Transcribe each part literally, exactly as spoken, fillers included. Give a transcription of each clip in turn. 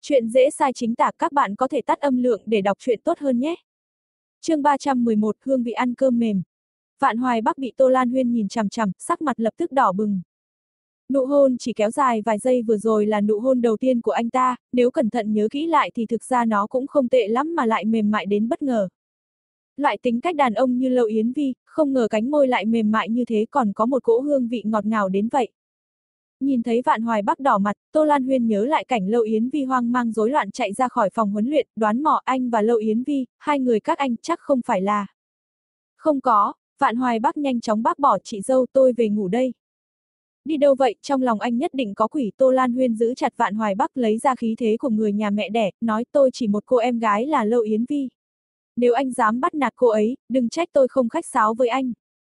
Chuyện dễ sai chính tả, các bạn có thể tắt âm lượng để đọc truyện tốt hơn nhé. Chương ba trăm mười một, hương vị ăn cơm mềm. Vạn Hoài Bắc bị Tô Lan Huyên nhìn chằm chằm, sắc mặt lập tức đỏ bừng. Nụ hôn chỉ kéo dài vài giây vừa rồi là nụ hôn đầu tiên của anh ta, nếu cẩn thận nhớ kỹ lại thì thực ra nó cũng không tệ lắm mà lại mềm mại đến bất ngờ. Loại tính cách đàn ông như Lâu Yến Vi, không ngờ cánh môi lại mềm mại như thế, còn có một cỗ hương vị ngọt ngào đến vậy. Nhìn thấy Vạn Hoài Bắc đỏ mặt, Tô Lan Huyên nhớ lại cảnh Lâu Yến Vi hoang mang rối loạn chạy ra khỏi phòng huấn luyện, đoán mò anh và Lâu Yến Vi, hai người các anh chắc không phải là. Không có, Vạn Hoài Bắc nhanh chóng bác bỏ, chị dâu, tôi về ngủ đây. Đi đâu vậy, trong lòng anh nhất định có quỷ. Tô Lan Huyên giữ chặt Vạn Hoài Bắc, lấy ra khí thế của người nhà mẹ đẻ, nói tôi chỉ một cô em gái là Lâu Yến Vi. Nếu anh dám bắt nạt cô ấy, đừng trách tôi không khách sáo với anh.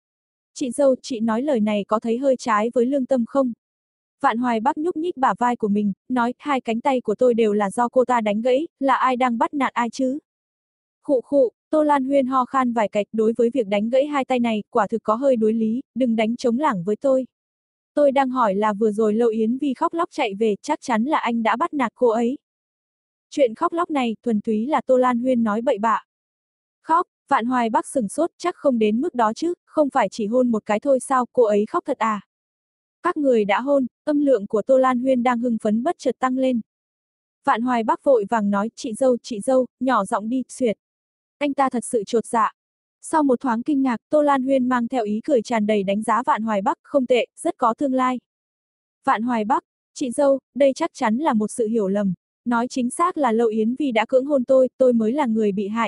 Chị dâu, chị nói lời này có thấy hơi trái với lương tâm không? Vạn Hoài Bắc nhúc nhích bả vai của mình, nói, hai cánh tay của tôi đều là do cô ta đánh gãy, là ai đang bắt nạt ai chứ? Khụ khụ, Tô Lan Huyên ho khan vài cạch, đối với việc đánh gãy hai tay này, quả thực có hơi đối lý, đừng đánh trống lảng với tôi. Tôi đang hỏi là vừa rồi Lâu Yến Vi khóc lóc chạy về, chắc chắn là anh đã bắt nạt cô ấy. Chuyện khóc lóc này, thuần túy là Tô Lan Huyên nói bậy bạ. Khóc, Vạn Hoài Bắc sửng sốt, chắc không đến mức đó chứ, không phải chỉ hôn một cái thôi sao, cô ấy khóc thật à? Các người đã hôn, âm lượng của Tô Lan Huyên đang hưng phấn bất chợt tăng lên. Vạn Hoài Bắc vội vàng nói, chị dâu, chị dâu, nhỏ giọng đi, xuyệt. Anh ta thật sự chột dạ. Sau một thoáng kinh ngạc, Tô Lan Huyên mang theo ý cười tràn đầy đánh giá Vạn Hoài Bắc, không tệ, rất có tương lai. Vạn Hoài Bắc, chị dâu, đây chắc chắn là một sự hiểu lầm. Nói chính xác là Lâu Yến Vi đã cưỡng hôn tôi, tôi mới là người bị hại.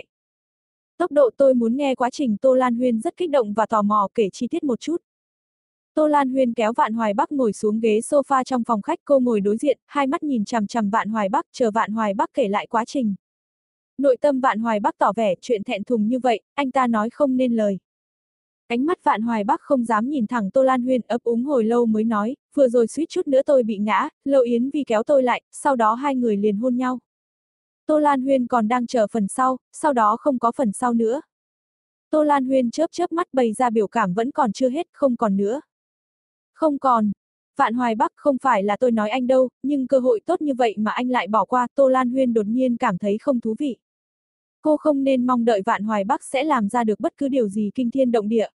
Tốc độ tôi muốn nghe quá trình. Tô Lan Huyên rất kích động và tò mò, kể chi tiết một chút. Tô Lan Huyên kéo Vạn Hoài Bắc ngồi xuống ghế sofa trong phòng khách, cô ngồi đối diện, hai mắt nhìn chằm chằm Vạn Hoài Bắc, chờ Vạn Hoài Bắc kể lại quá trình. Nội tâm Vạn Hoài Bắc tỏ vẻ chuyện thẹn thùng như vậy, anh ta nói không nên lời. Ánh mắt Vạn Hoài Bắc không dám nhìn thẳng Tô Lan Huyên, ấp úng hồi lâu mới nói, vừa rồi suýt chút nữa tôi bị ngã, Lâu Yến Vi kéo tôi lại, sau đó hai người liền hôn nhau. Tô Lan Huyên còn đang chờ phần sau, sau đó không có phần sau nữa. Tô Lan Huyên chớp chớp mắt bày ra biểu cảm vẫn còn chưa hết, không còn nữa. Không còn. Vạn Hoài Bắc, không phải là tôi nói anh đâu, nhưng cơ hội tốt như vậy mà anh lại bỏ qua. Tô Lan Huyên đột nhiên cảm thấy không thú vị. Cô không nên mong đợi Vạn Hoài Bắc sẽ làm ra được bất cứ điều gì kinh thiên động địa.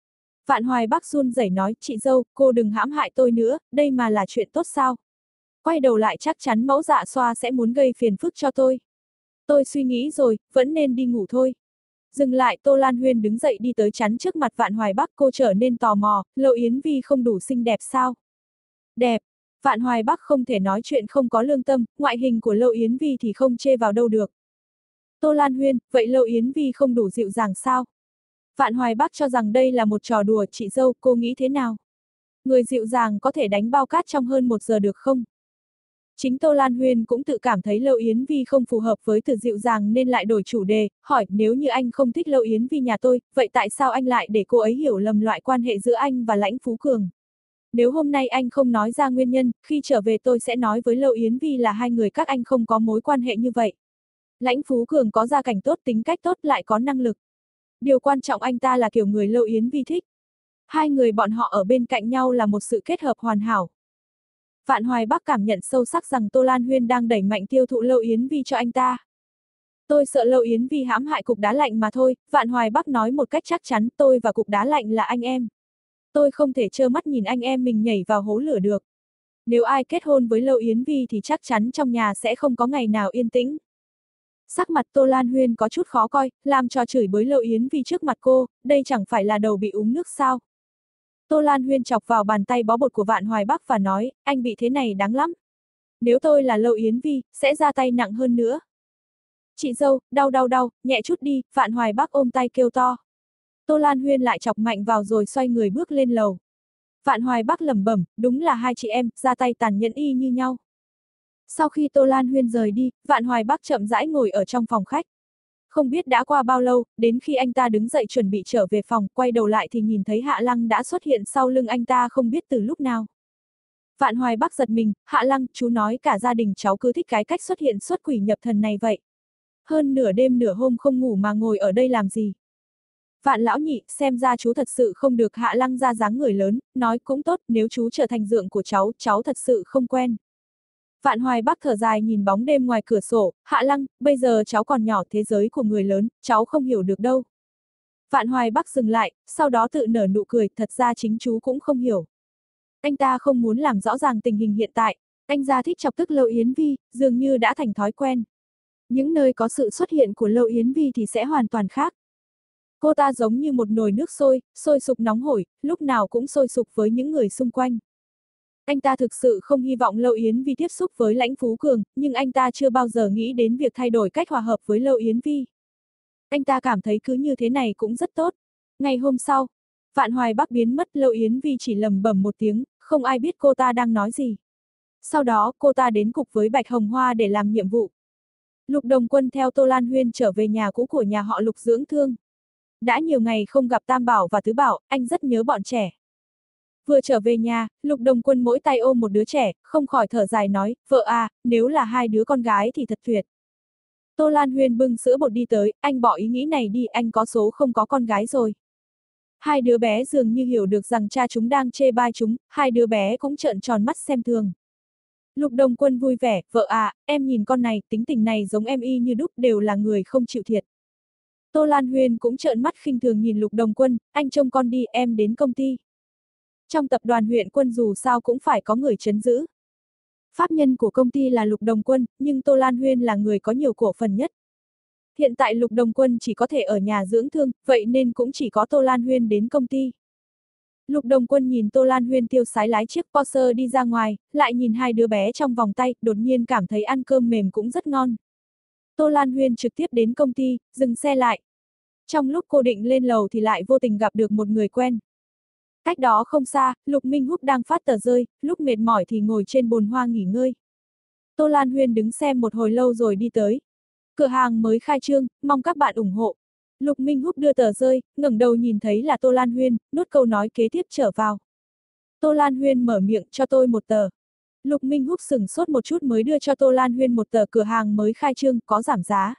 Vạn Hoài Bắc run rẩy nói, chị dâu, cô đừng hãm hại tôi nữa, đây mà là chuyện tốt sao? Quay đầu lại chắc chắn mẫu dạ xoa sẽ muốn gây phiền phức cho tôi. Tôi suy nghĩ rồi, vẫn nên đi ngủ thôi. Dừng lại, Tô Lan Huyên đứng dậy đi tới chắn trước mặt Vạn Hoài Bắc, cô trở nên tò mò, Lâu Yến Vi không đủ xinh đẹp sao? Đẹp. Vạn Hoài Bắc không thể nói chuyện không có lương tâm, ngoại hình của Lâu Yến Vi thì không chê vào đâu được. Tô Lan Huyên, vậy Lâu Yến Vi không đủ dịu dàng sao? Vạn Hoài Bắc cho rằng đây là một trò đùa, chị dâu, cô nghĩ thế nào? Người dịu dàng có thể đánh bao cát trong hơn một giờ được không? Chính Tô Lan Huyên cũng tự cảm thấy Lâu Yến Vi không phù hợp với từ dịu dàng nên lại đổi chủ đề, hỏi, nếu như anh không thích Lâu Yến Vi nhà tôi, vậy tại sao anh lại để cô ấy hiểu lầm loại quan hệ giữa anh và Lãnh Phú Cường? Nếu hôm nay anh không nói ra nguyên nhân, khi trở về tôi sẽ nói với Lâu Yến Vi là hai người các anh không có mối quan hệ như vậy. Lãnh Phú Cường có gia cảnh tốt, tính cách tốt, lại có năng lực. Điều quan trọng anh ta là kiểu người Lâu Yến Vi thích. Hai người bọn họ ở bên cạnh nhau là một sự kết hợp hoàn hảo. Vạn Hoài Bắc cảm nhận sâu sắc rằng Tô Lan Huyên đang đẩy mạnh tiêu thụ Lâu Yến Vi cho anh ta. Tôi sợ Lâu Yến Vi hãm hại cục đá lạnh mà thôi, Vạn Hoài Bắc nói một cách chắc chắn, tôi và cục đá lạnh là anh em. Tôi không thể trơ mắt nhìn anh em mình nhảy vào hố lửa được. Nếu ai kết hôn với Lâu Yến Vi thì chắc chắn trong nhà sẽ không có ngày nào yên tĩnh. Sắc mặt Tô Lan Huyên có chút khó coi, làm trò chửi bới Lâu Yến Vi trước mặt cô, đây chẳng phải là đầu bị uống nước sao? Tô Lan Huyên chọc vào bàn tay bó bột của Vạn Hoài Bắc và nói, anh bị thế này đáng lắm. Nếu tôi là Lâu Yến Vi, sẽ ra tay nặng hơn nữa. Chị dâu, đau đau đau, nhẹ chút đi, Vạn Hoài Bắc ôm tay kêu to. Tô Lan Huyên lại chọc mạnh vào rồi xoay người bước lên lầu. Vạn Hoài Bắc lẩm bẩm, đúng là hai chị em, ra tay tàn nhẫn y như nhau. Sau khi Tô Lan Huyên rời đi, Vạn Hoài Bắc chậm rãi ngồi ở trong phòng khách. Không biết đã qua bao lâu, đến khi anh ta đứng dậy chuẩn bị trở về phòng, quay đầu lại thì nhìn thấy Hạ Lăng đã xuất hiện sau lưng anh ta không biết từ lúc nào. Vạn Hoài Bắc giật mình, Hạ Lăng, chú nói cả gia đình cháu cứ thích cái cách xuất hiện xuất quỷ nhập thần này vậy. Hơn nửa đêm nửa hôm không ngủ mà ngồi ở đây làm gì? Vạn lão nhị, xem ra chú thật sự không được. Hạ Lăng ra dáng người lớn, nói cũng tốt, nếu chú trở thành dượng của cháu, cháu thật sự không quen. Vạn Hoài Bắc thở dài nhìn bóng đêm ngoài cửa sổ, Hạ Lăng, bây giờ cháu còn nhỏ, thế giới của người lớn, cháu không hiểu được đâu. Vạn Hoài Bắc dừng lại, sau đó tự nở nụ cười, thật ra chính chú cũng không hiểu. Anh ta không muốn làm rõ ràng tình hình hiện tại, anh ta thích chọc tức Lâu Yến Vi, dường như đã thành thói quen. Những nơi có sự xuất hiện của Lâu Yến Vi thì sẽ hoàn toàn khác. Cô ta giống như một nồi nước sôi, sôi sục nóng hổi, lúc nào cũng sôi sục với những người xung quanh. Anh ta thực sự không hy vọng Lâu Yến Vi tiếp xúc với Lãnh Phú Cường, nhưng anh ta chưa bao giờ nghĩ đến việc thay đổi cách hòa hợp với Lâu Yến Vi. Anh ta cảm thấy cứ như thế này cũng rất tốt. Ngày hôm sau, Vạn Hoài Bắc biến mất, Lâu Yến Vi chỉ lầm bầm một tiếng, không ai biết cô ta đang nói gì. Sau đó, cô ta đến cục với Bạch Hồng Hoa để làm nhiệm vụ. Lục Đồng Quân theo Tô Lan Huyên trở về nhà cũ của nhà họ Lục dưỡng thương. Đã nhiều ngày không gặp Tam Bảo và Tứ Bảo, anh rất nhớ bọn trẻ. Vừa trở về nhà, Lục Đồng Quân mỗi tay ôm một đứa trẻ, không khỏi thở dài nói, vợ à, nếu là hai đứa con gái thì thật tuyệt. Tô Lan Huyên bưng sữa bột đi tới, anh bỏ ý nghĩ này đi, anh có số không có con gái rồi. Hai đứa bé dường như hiểu được rằng cha chúng đang chê bai chúng, hai đứa bé cũng trợn tròn mắt xem thường. Lục Đồng Quân vui vẻ, vợ à, em nhìn con này, tính tình này giống em y như đúc, đều là người không chịu thiệt. Tô Lan Huyên cũng trợn mắt khinh thường nhìn Lục Đồng Quân, anh trông con đi, em đến công ty. Trong tập đoàn huyện quân dù sao cũng phải có người trấn giữ. Pháp nhân của công ty là Lục Đồng Quân, nhưng Tô Lan Huyên là người có nhiều cổ phần nhất. Hiện tại Lục Đồng Quân chỉ có thể ở nhà dưỡng thương, vậy nên cũng chỉ có Tô Lan Huyên đến công ty. Lục Đồng Quân nhìn Tô Lan Huyên tiêu sái lái chiếc Porsche đi ra ngoài, lại nhìn hai đứa bé trong vòng tay, đột nhiên cảm thấy ăn cơm mềm cũng rất ngon. Tô Lan Huyên trực tiếp đến công ty, dừng xe lại. Trong lúc cô định lên lầu thì lại vô tình gặp được một người quen. Cách đó không xa, Lục Minh Húc đang phát tờ rơi, lúc mệt mỏi thì ngồi trên bồn hoa nghỉ ngơi. Tô Lan Huyên đứng xem một hồi lâu rồi đi tới. Cửa hàng mới khai trương, mong các bạn ủng hộ. Lục Minh Húc đưa tờ rơi, ngẩng đầu nhìn thấy là Tô Lan Huyên, nuốt câu nói kế tiếp trở vào. Tô Lan Huyên mở miệng, cho tôi một tờ. Lục Minh Húc sửng sốt một chút mới đưa cho Tô Lan Huyên một tờ, cửa hàng mới khai trương, có giảm giá.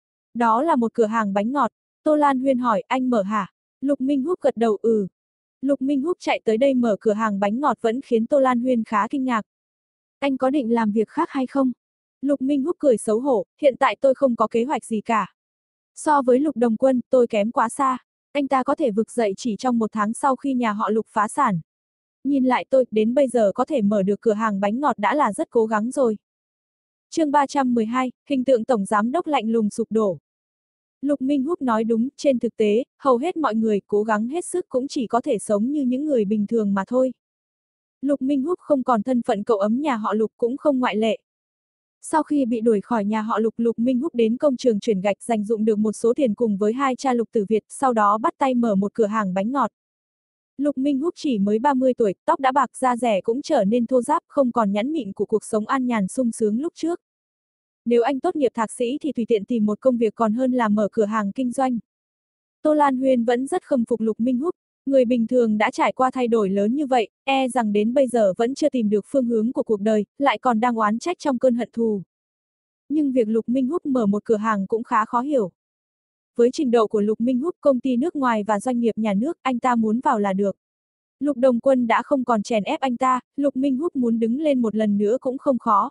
Đó là một cửa hàng bánh ngọt. Tô Lan Huyên hỏi, anh mở hả? Lục Minh Húc gật đầu, ừ. Lục Minh Húc chạy tới đây mở cửa hàng bánh ngọt vẫn khiến Tô Lan Huyên khá kinh ngạc. Anh có định làm việc khác hay không? Lục Minh Húc cười xấu hổ, hiện tại tôi không có kế hoạch gì cả. So với Lục Đồng Quân, tôi kém quá xa. Anh ta có thể vực dậy chỉ trong một tháng sau khi nhà họ Lục phá sản. Nhìn lại tôi, đến bây giờ có thể mở được cửa hàng bánh ngọt đã là rất cố gắng rồi. Chương ba trăm mười hai, hình tượng tổng giám đốc lạnh lùng sụp đổ. Lục Minh Húc nói đúng, trên thực tế, hầu hết mọi người cố gắng hết sức cũng chỉ có thể sống như những người bình thường mà thôi. Lục Minh Húc không còn thân phận cậu ấm nhà họ Lục cũng không ngoại lệ. Sau khi bị đuổi khỏi nhà họ Lục, Lục Minh Húc đến công trường chuyển gạch dành dụm được một số tiền cùng với hai cha Lục Tử Việt, sau đó bắt tay mở một cửa hàng bánh ngọt. Lục Minh Húc chỉ mới ba mươi tuổi, tóc đã bạc, da rẻ cũng trở nên thô ráp, không còn nhẵn mịn của cuộc sống an nhàn sung sướng lúc trước. Nếu anh tốt nghiệp thạc sĩ thì tùy tiện tìm một công việc còn hơn là mở cửa hàng kinh doanh. Tô Lan Huyên vẫn rất khâm phục Lục Minh Húc, người bình thường đã trải qua thay đổi lớn như vậy, e rằng đến bây giờ vẫn chưa tìm được phương hướng của cuộc đời, lại còn đang oán trách trong cơn hận thù. Nhưng việc Lục Minh Húc mở một cửa hàng cũng khá khó hiểu. Với trình độ của Lục Minh Húc, công ty nước ngoài và doanh nghiệp nhà nước, anh ta muốn vào là được. Lục Đồng Quân đã không còn chèn ép anh ta, Lục Minh Húc muốn đứng lên một lần nữa cũng không khó.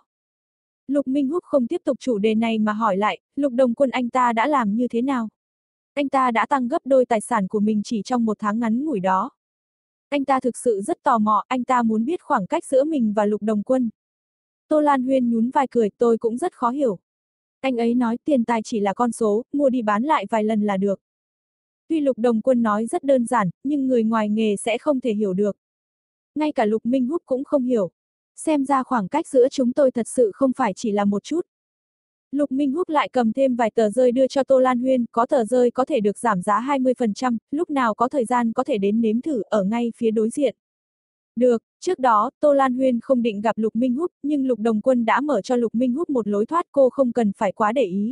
Lục Minh Húc không tiếp tục chủ đề này mà hỏi lại, Lục Đồng Quân anh ta đã làm như thế nào? Anh ta đã tăng gấp đôi tài sản của mình chỉ trong một tháng ngắn ngủi đó. Anh ta thực sự rất tò mò, anh ta muốn biết khoảng cách giữa mình và Lục Đồng Quân. Tô Lan Huyên nhún vai cười, tôi cũng rất khó hiểu. Anh ấy nói tiền tài chỉ là con số, mua đi bán lại vài lần là được. Tuy Lục Đồng Quân nói rất đơn giản, nhưng người ngoài nghề sẽ không thể hiểu được. Ngay cả Lục Minh Húc cũng không hiểu. Xem ra khoảng cách giữa chúng tôi thật sự không phải chỉ là một chút. Lục Minh Húc lại cầm thêm vài tờ rơi đưa cho Tô Lan Huyên, có tờ rơi có thể được giảm giá hai mươi phần trăm, lúc nào có thời gian có thể đến nếm thử, ở ngay phía đối diện. Được, trước đó, Tô Lan Huyên không định gặp Lục Minh Húc, nhưng Lục Đồng Quân đã mở cho Lục Minh Húc một lối thoát, cô không cần phải quá để ý.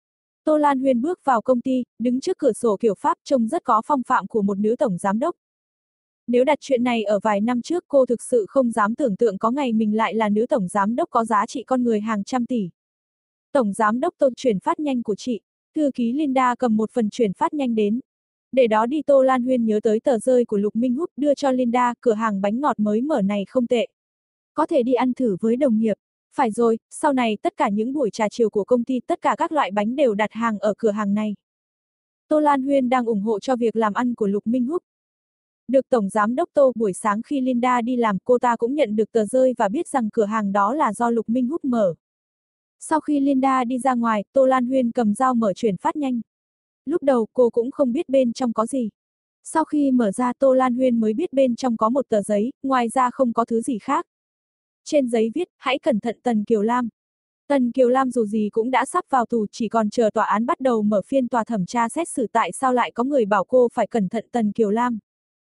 Tô Lan Huyên bước vào công ty, đứng trước cửa sổ kiểu Pháp, trông rất có phong phạm của một nữ tổng giám đốc. Nếu đặt chuyện này ở vài năm trước, cô thực sự không dám tưởng tượng có ngày mình lại là nữ tổng giám đốc có giá trị con người hàng trăm tỷ. Tổng giám đốc Tô, chuyển phát nhanh của chị. Thư ký Linda cầm một phần chuyển phát nhanh đến. Để đó đi, Tô Lan Huyên nhớ tới tờ rơi của Lục Minh Húc, đưa cho Linda, cửa hàng bánh ngọt mới mở này không tệ. Có thể đi ăn thử với đồng nghiệp. Phải rồi, sau này tất cả những buổi trà chiều của công ty tất cả các loại bánh đều đặt hàng ở cửa hàng này. Tô Lan Huyên đang ủng hộ cho việc làm ăn của Lục Minh Húc. Được Tổng Giám đốc Tô, buổi sáng khi Linda đi làm cô ta cũng nhận được tờ rơi và biết rằng cửa hàng đó là do Lục Minh Húc mở. Sau khi Linda đi ra ngoài, Tô Lan Huyên cầm dao mở chuyển phát nhanh. Lúc đầu cô cũng không biết bên trong có gì. Sau khi mở ra Tô Lan Huyên mới biết bên trong có một tờ giấy, ngoài ra không có thứ gì khác. Trên giấy viết, hãy cẩn thận Tần Kiều Lam. Tần Kiều Lam dù gì cũng đã sắp vào tù, chỉ còn chờ tòa án bắt đầu mở phiên tòa thẩm tra xét xử, tại sao lại có người bảo cô phải cẩn thận Tần Kiều Lam.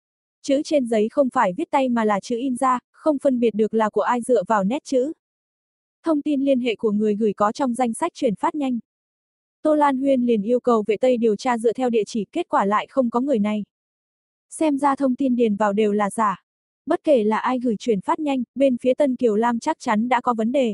Chữ trên giấy không phải viết tay mà là chữ in ra, không phân biệt được là của ai dựa vào nét chữ. Thông tin liên hệ của người gửi có trong danh sách chuyển phát nhanh. Tô Lan Huyên liền yêu cầu vệ Tây điều tra dựa theo địa chỉ, kết quả lại không có người này. Xem ra thông tin điền vào đều là giả. Bất kể là ai gửi chuyển phát nhanh, bên phía Tần Kiều Lam chắc chắn đã có vấn đề.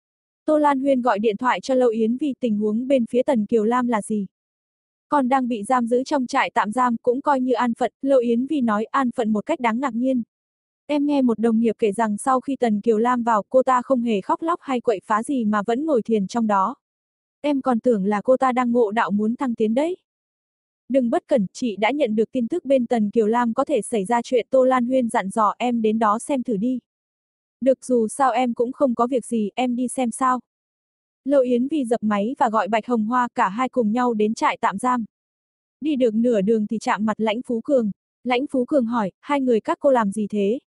Tô Lan Huyên gọi điện thoại cho Lâu Yến Vi, tình huống bên phía Tần Kiều Lam là gì? Còn đang bị giam giữ trong trại tạm giam cũng coi như an phận, Lâu Yến Vi nói an phận một cách đáng ngạc nhiên. Em nghe một đồng nghiệp kể rằng sau khi Tần Kiều Lam vào, cô ta không hề khóc lóc hay quậy phá gì mà vẫn ngồi thiền trong đó. Em còn tưởng là cô ta đang ngộ đạo muốn thăng tiến đấy. Đừng bất cẩn, chị đã nhận được tin tức bên Tần Kiều Lam có thể xảy ra chuyện, Tô Lan Huyên dặn dò em đến đó xem thử đi. Được, dù sao em cũng không có việc gì, em đi xem sao. Lâu Yến Vi dập máy và gọi Bạch Hồng Hoa, cả hai cùng nhau đến trại tạm giam. Đi được nửa đường thì chạm mặt Lãnh Phú Cường. Lãnh Phú Cường hỏi, hai người các cô làm gì thế?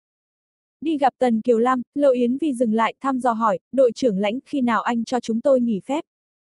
Đi gặp Tần Kiều Lam, Lâu Yến Vi dừng lại thăm dò hỏi, đội trưởng Lãnh, khi nào anh cho chúng tôi nghỉ phép?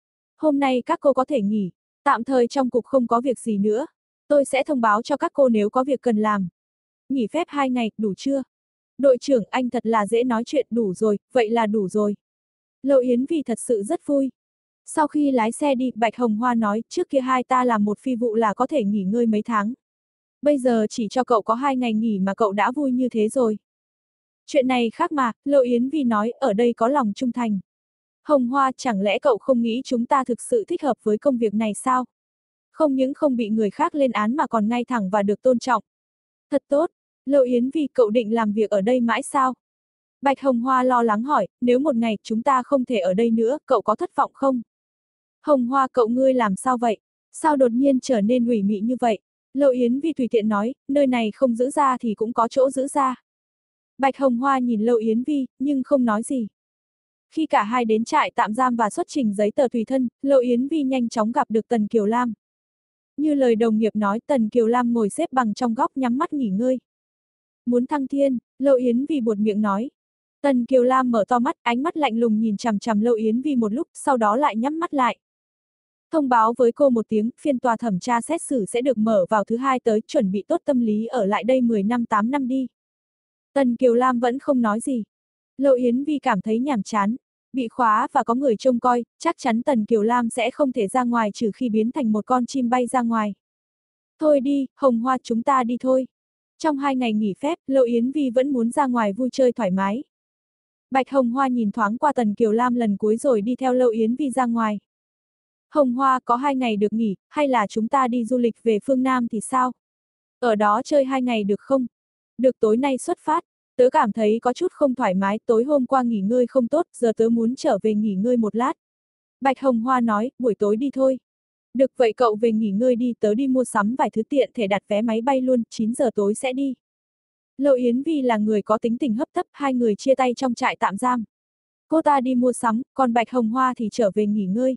Hôm nay các cô có thể nghỉ, tạm thời trong cục không có việc gì nữa. Tôi sẽ thông báo cho các cô nếu có việc cần làm. Nghỉ phép hai ngày, đủ chưa? Đội trưởng, anh thật là dễ nói chuyện, đủ rồi, vậy là đủ rồi. Lâu Yến Vi thật sự rất vui. Sau khi lái xe đi, Bạch Hồng Hoa nói, trước kia hai ta làm một phi vụ là có thể nghỉ ngơi mấy tháng. Bây giờ chỉ cho cậu có hai ngày nghỉ mà cậu đã vui như thế rồi. Chuyện này khác mà, Lâu Yến Vi nói, ở đây có lòng trung thành. Hồng Hoa, chẳng lẽ cậu không nghĩ chúng ta thực sự thích hợp với công việc này sao? Không những không bị người khác lên án mà còn ngay thẳng và được tôn trọng. Thật tốt. Lâu Yến Vi, cậu định làm việc ở đây mãi sao? Bạch Hồng Hoa lo lắng hỏi, nếu một ngày chúng ta không thể ở đây nữa, cậu có thất vọng không? Hồng Hoa, cậu ngươi làm sao vậy? Sao đột nhiên trở nên ủy mị như vậy? Lâu Yến Vi tùy tiện nói, nơi này không giữ ra thì cũng có chỗ giữ ra. Bạch Hồng Hoa nhìn Lâu Yến Vi, nhưng không nói gì. Khi cả hai đến trại tạm giam và xuất trình giấy tờ tùy thân, Lâu Yến Vi nhanh chóng gặp được Tần Kiều Lam. Như lời đồng nghiệp nói, Tần Kiều Lam ngồi xếp bằng trong góc nhắm mắt nghỉ ngơi. Muốn thăng thiên, Lâu Yến Vi buột miệng nói. Tần Kiều Lam mở to mắt, ánh mắt lạnh lùng nhìn chằm chằm Lâu Yến Vi một lúc, sau đó lại nhắm mắt lại. Thông báo với cô một tiếng, phiên tòa thẩm tra xét xử sẽ được mở vào thứ hai tới, chuẩn bị tốt tâm lý ở lại đây mười năm tám năm đi. Tần Kiều Lam vẫn không nói gì. Lâu Yến Vi cảm thấy nhàm chán, bị khóa và có người trông coi, chắc chắn Tần Kiều Lam sẽ không thể ra ngoài trừ khi biến thành một con chim bay ra ngoài. Thôi đi, Hồng Hoa, chúng ta đi thôi. Trong hai ngày nghỉ phép, Lâu Yến Vi vẫn muốn ra ngoài vui chơi thoải mái. Bạch Hồng Hoa nhìn thoáng qua Tần Kiều Lam lần cuối rồi đi theo Lâu Yến Vi ra ngoài. Hồng Hoa, có hai ngày được nghỉ, hay là chúng ta đi du lịch về phương Nam thì sao? Ở đó chơi hai ngày được không? Được, tối nay xuất phát. Tớ cảm thấy có chút không thoải mái, tối hôm qua nghỉ ngơi không tốt, giờ tớ muốn trở về nghỉ ngơi một lát. Bạch Hồng Hoa nói, buổi tối đi thôi. Được, vậy cậu về nghỉ ngơi đi, tớ đi mua sắm vài thứ tiện thể đặt vé máy bay luôn, chín giờ tối sẽ đi. Lâu Yến Vi là người có tính tình hấp tấp, hai người chia tay trong trại tạm giam. Cô ta đi mua sắm, còn Bạch Hồng Hoa thì trở về nghỉ ngơi.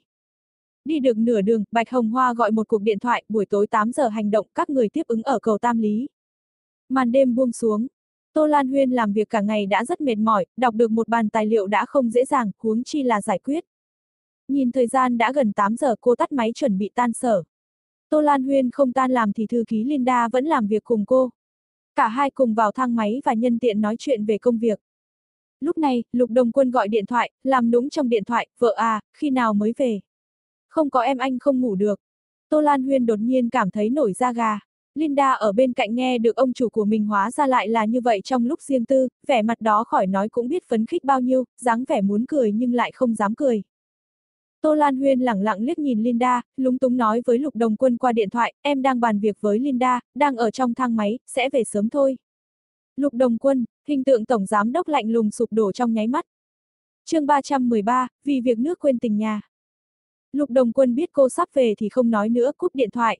Đi được nửa đường, Bạch Hồng Hoa gọi một cuộc điện thoại, buổi tối tám giờ hành động, các người tiếp ứng ở cầu Tam Lý. Màn đêm buông xuống. Tô Lan Huyên làm việc cả ngày đã rất mệt mỏi, đọc được một bàn tài liệu đã không dễ dàng, huống chi là giải quyết. Nhìn thời gian đã gần tám giờ, cô tắt máy chuẩn bị tan sở. Tô Lan Huyên không tan làm thì thư ký Linda vẫn làm việc cùng cô. Cả hai cùng vào thang máy và nhân tiện nói chuyện về công việc. Lúc này, Lục Đồng Quân gọi điện thoại, làm nũng trong điện thoại, vợ à, khi nào mới về? Không có em anh không ngủ được. Tô Lan Huyên đột nhiên cảm thấy nổi da gà. Linda ở bên cạnh nghe được ông chủ của mình hóa ra lại là như vậy trong lúc riêng tư, vẻ mặt đó khỏi nói cũng biết phấn khích bao nhiêu, dáng vẻ muốn cười nhưng lại không dám cười. Tô Lan Huyên lẳng lặng liếc nhìn Linda, lúng túng nói với Lục Đồng Quân qua điện thoại, em đang bàn việc với Linda, đang ở trong thang máy, sẽ về sớm thôi. Lục Đồng Quân, hình tượng tổng giám đốc lạnh lùng sụp đổ trong nháy mắt. Chương ba trăm mười ba, vì việc nước quên tình nhà. Lục Đồng Quân biết cô sắp về thì không nói nữa, cúp điện thoại.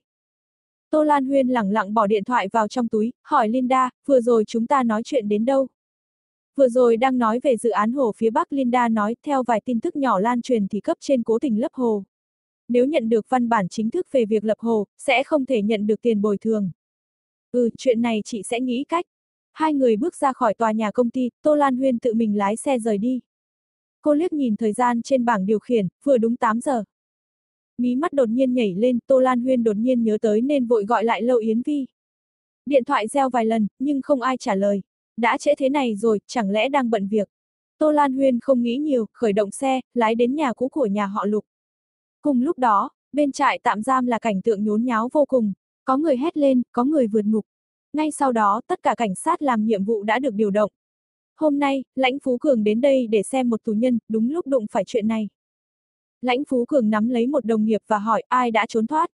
Tô Lan Huyên lẳng lặng bỏ điện thoại vào trong túi, hỏi Linda, vừa rồi chúng ta nói chuyện đến đâu? Vừa rồi đang nói về dự án hồ phía Bắc. Linda nói, theo vài tin tức nhỏ lan truyền thì cấp trên cố tình lấp hồ. Nếu nhận được văn bản chính thức về việc lập hồ, sẽ không thể nhận được tiền bồi thường. Ừ, chuyện này chị sẽ nghĩ cách. Hai người bước ra khỏi tòa nhà công ty, Tô Lan Huyên tự mình lái xe rời đi. Cô liếc nhìn thời gian trên bảng điều khiển, vừa đúng tám giờ. Mí mắt đột nhiên nhảy lên, Tô Lan Huyên đột nhiên nhớ tới nên vội gọi lại Lâu Yến Vi. Điện thoại reo vài lần, nhưng không ai trả lời. Đã trễ thế này rồi, chẳng lẽ đang bận việc? Tô Lan Huyên không nghĩ nhiều, khởi động xe, lái đến nhà cũ của nhà họ Lục. Cùng lúc đó, bên trại tạm giam là cảnh tượng nhốn nháo vô cùng. Có người hét lên, có người vượt ngục. Ngay sau đó, tất cả cảnh sát làm nhiệm vụ đã được điều động. Hôm nay, Lãnh Phú Cường đến đây để xem một tù nhân, đúng lúc đụng phải chuyện này. Lãnh Phú Cường nắm lấy một đồng nghiệp và hỏi ai đã trốn thoát.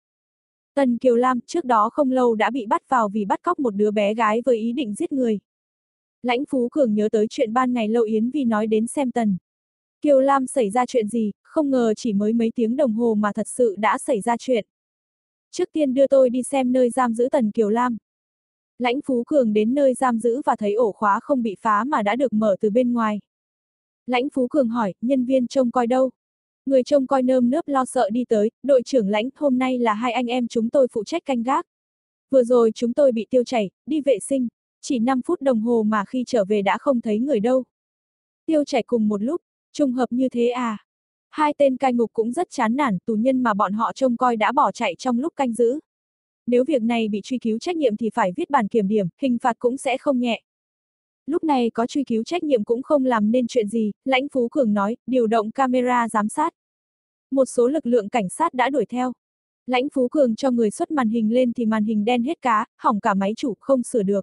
Tần Kiều Lam trước đó không lâu đã bị bắt vào vì bắt cóc một đứa bé gái với ý định giết người. Lãnh Phú Cường nhớ tới chuyện ban ngày Lâu Yến Vi nói đến xem Tần Kiều Lam xảy ra chuyện gì, không ngờ chỉ mới mấy tiếng đồng hồ mà thật sự đã xảy ra chuyện. Trước tiên đưa tôi đi xem nơi giam giữ Tần Kiều Lam. Lãnh Phú Cường đến nơi giam giữ và thấy ổ khóa không bị phá mà đã được mở từ bên ngoài. Lãnh Phú Cường hỏi, nhân viên trông coi đâu? Người trông coi nơm nớp lo sợ đi tới, đội trưởng Lãnh, hôm nay là hai anh em chúng tôi phụ trách canh gác. Vừa rồi chúng tôi bị tiêu chảy, đi vệ sinh, chỉ năm phút đồng hồ mà khi trở về đã không thấy người đâu. Tiêu chảy cùng một lúc, trùng hợp như thế à? Hai tên cai ngục cũng rất chán nản, tù nhân mà bọn họ trông coi đã bỏ chạy trong lúc canh giữ. Nếu việc này bị truy cứu trách nhiệm thì phải viết bản kiểm điểm, hình phạt cũng sẽ không nhẹ. Lúc này có truy cứu trách nhiệm cũng không làm nên chuyện gì, Lãnh Phú Cường nói, điều động camera giám sát. Một số lực lượng cảnh sát đã đuổi theo. Lãnh Phú Cường cho người xuất màn hình lên thì màn hình đen hết cá, hỏng cả máy chủ, không sửa được.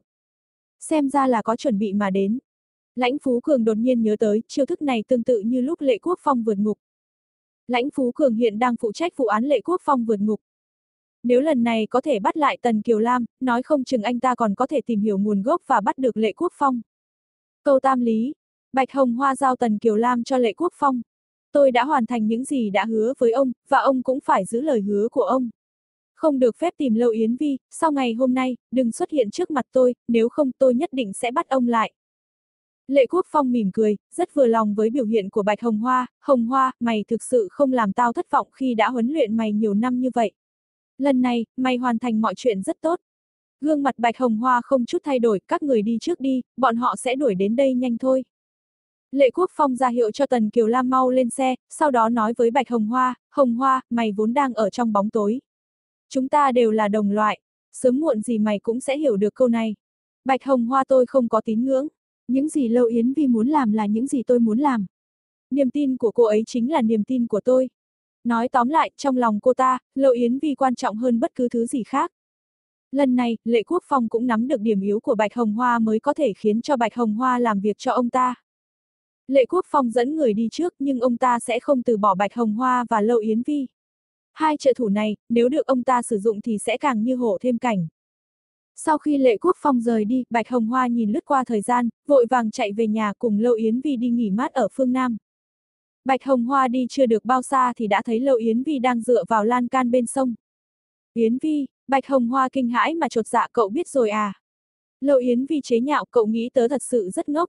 Xem ra là có chuẩn bị mà đến. Lãnh Phú Cường đột nhiên nhớ tới, chiêu thức này tương tự như lúc Lệ Quốc Phong vượt ngục. Lãnh Phú Cường hiện đang phụ trách vụ án Lệ Quốc Phong vượt ngục. Nếu lần này có thể bắt lại Tần Kiều Lam, nói không chừng anh ta còn có thể tìm hiểu nguồn gốc và bắt được Lệ Quốc Phong. Câu tam lý, Bạch Hồng Hoa giao Tần Kiều Lam cho Lệ Quốc Phong. Tôi đã hoàn thành những gì đã hứa với ông, và ông cũng phải giữ lời hứa của ông. Không được phép tìm Lâu Yến Vi, sau ngày hôm nay, đừng xuất hiện trước mặt tôi, nếu không tôi nhất định sẽ bắt ông lại. Lệ Quốc Phong mỉm cười, rất vừa lòng với biểu hiện của Bạch Hồng Hoa. Hồng Hoa, mày thực sự không làm tao thất vọng khi đã huấn luyện mày nhiều năm như vậy. Lần này, mày hoàn thành mọi chuyện rất tốt. Gương mặt Bạch Hồng Hoa không chút thay đổi, các người đi trước đi, bọn họ sẽ đuổi đến đây nhanh thôi. Lệ Quốc Phong ra hiệu cho Tần Kiều Lam mau lên xe, sau đó nói với Bạch Hồng Hoa, Hồng Hoa, mày vốn đang ở trong bóng tối. Chúng ta đều là đồng loại, sớm muộn gì mày cũng sẽ hiểu được câu này. Bạch Hồng Hoa, tôi không có tín ngưỡng, những gì Lâu Yến Vi muốn làm là những gì tôi muốn làm. Niềm tin của cô ấy chính là niềm tin của tôi. Nói tóm lại, trong lòng cô ta, Lâu Yến Vi quan trọng hơn bất cứ thứ gì khác. Lần này, Lệ Quốc Phong cũng nắm được điểm yếu của Bạch Hồng Hoa mới có thể khiến cho Bạch Hồng Hoa làm việc cho ông ta. Lệ Quốc Phong dẫn người đi trước nhưng ông ta sẽ không từ bỏ Bạch Hồng Hoa và Lâu Yến Vi. Hai trợ thủ này, nếu được ông ta sử dụng thì sẽ càng như hổ thêm cảnh. Sau khi Lệ Quốc Phong rời đi, Bạch Hồng Hoa nhìn lướt qua thời gian, vội vàng chạy về nhà cùng Lâu Yến Vi đi nghỉ mát ở phương Nam. Bạch Hồng Hoa đi chưa được bao xa thì đã thấy Lâu Yến Vi đang dựa vào lan can bên sông. Yến Vi, Bạch Hồng Hoa kinh hãi mà chột dạ, cậu biết rồi à? Lâu Yến Vi chế nhạo, cậu nghĩ tớ thật sự rất ngốc.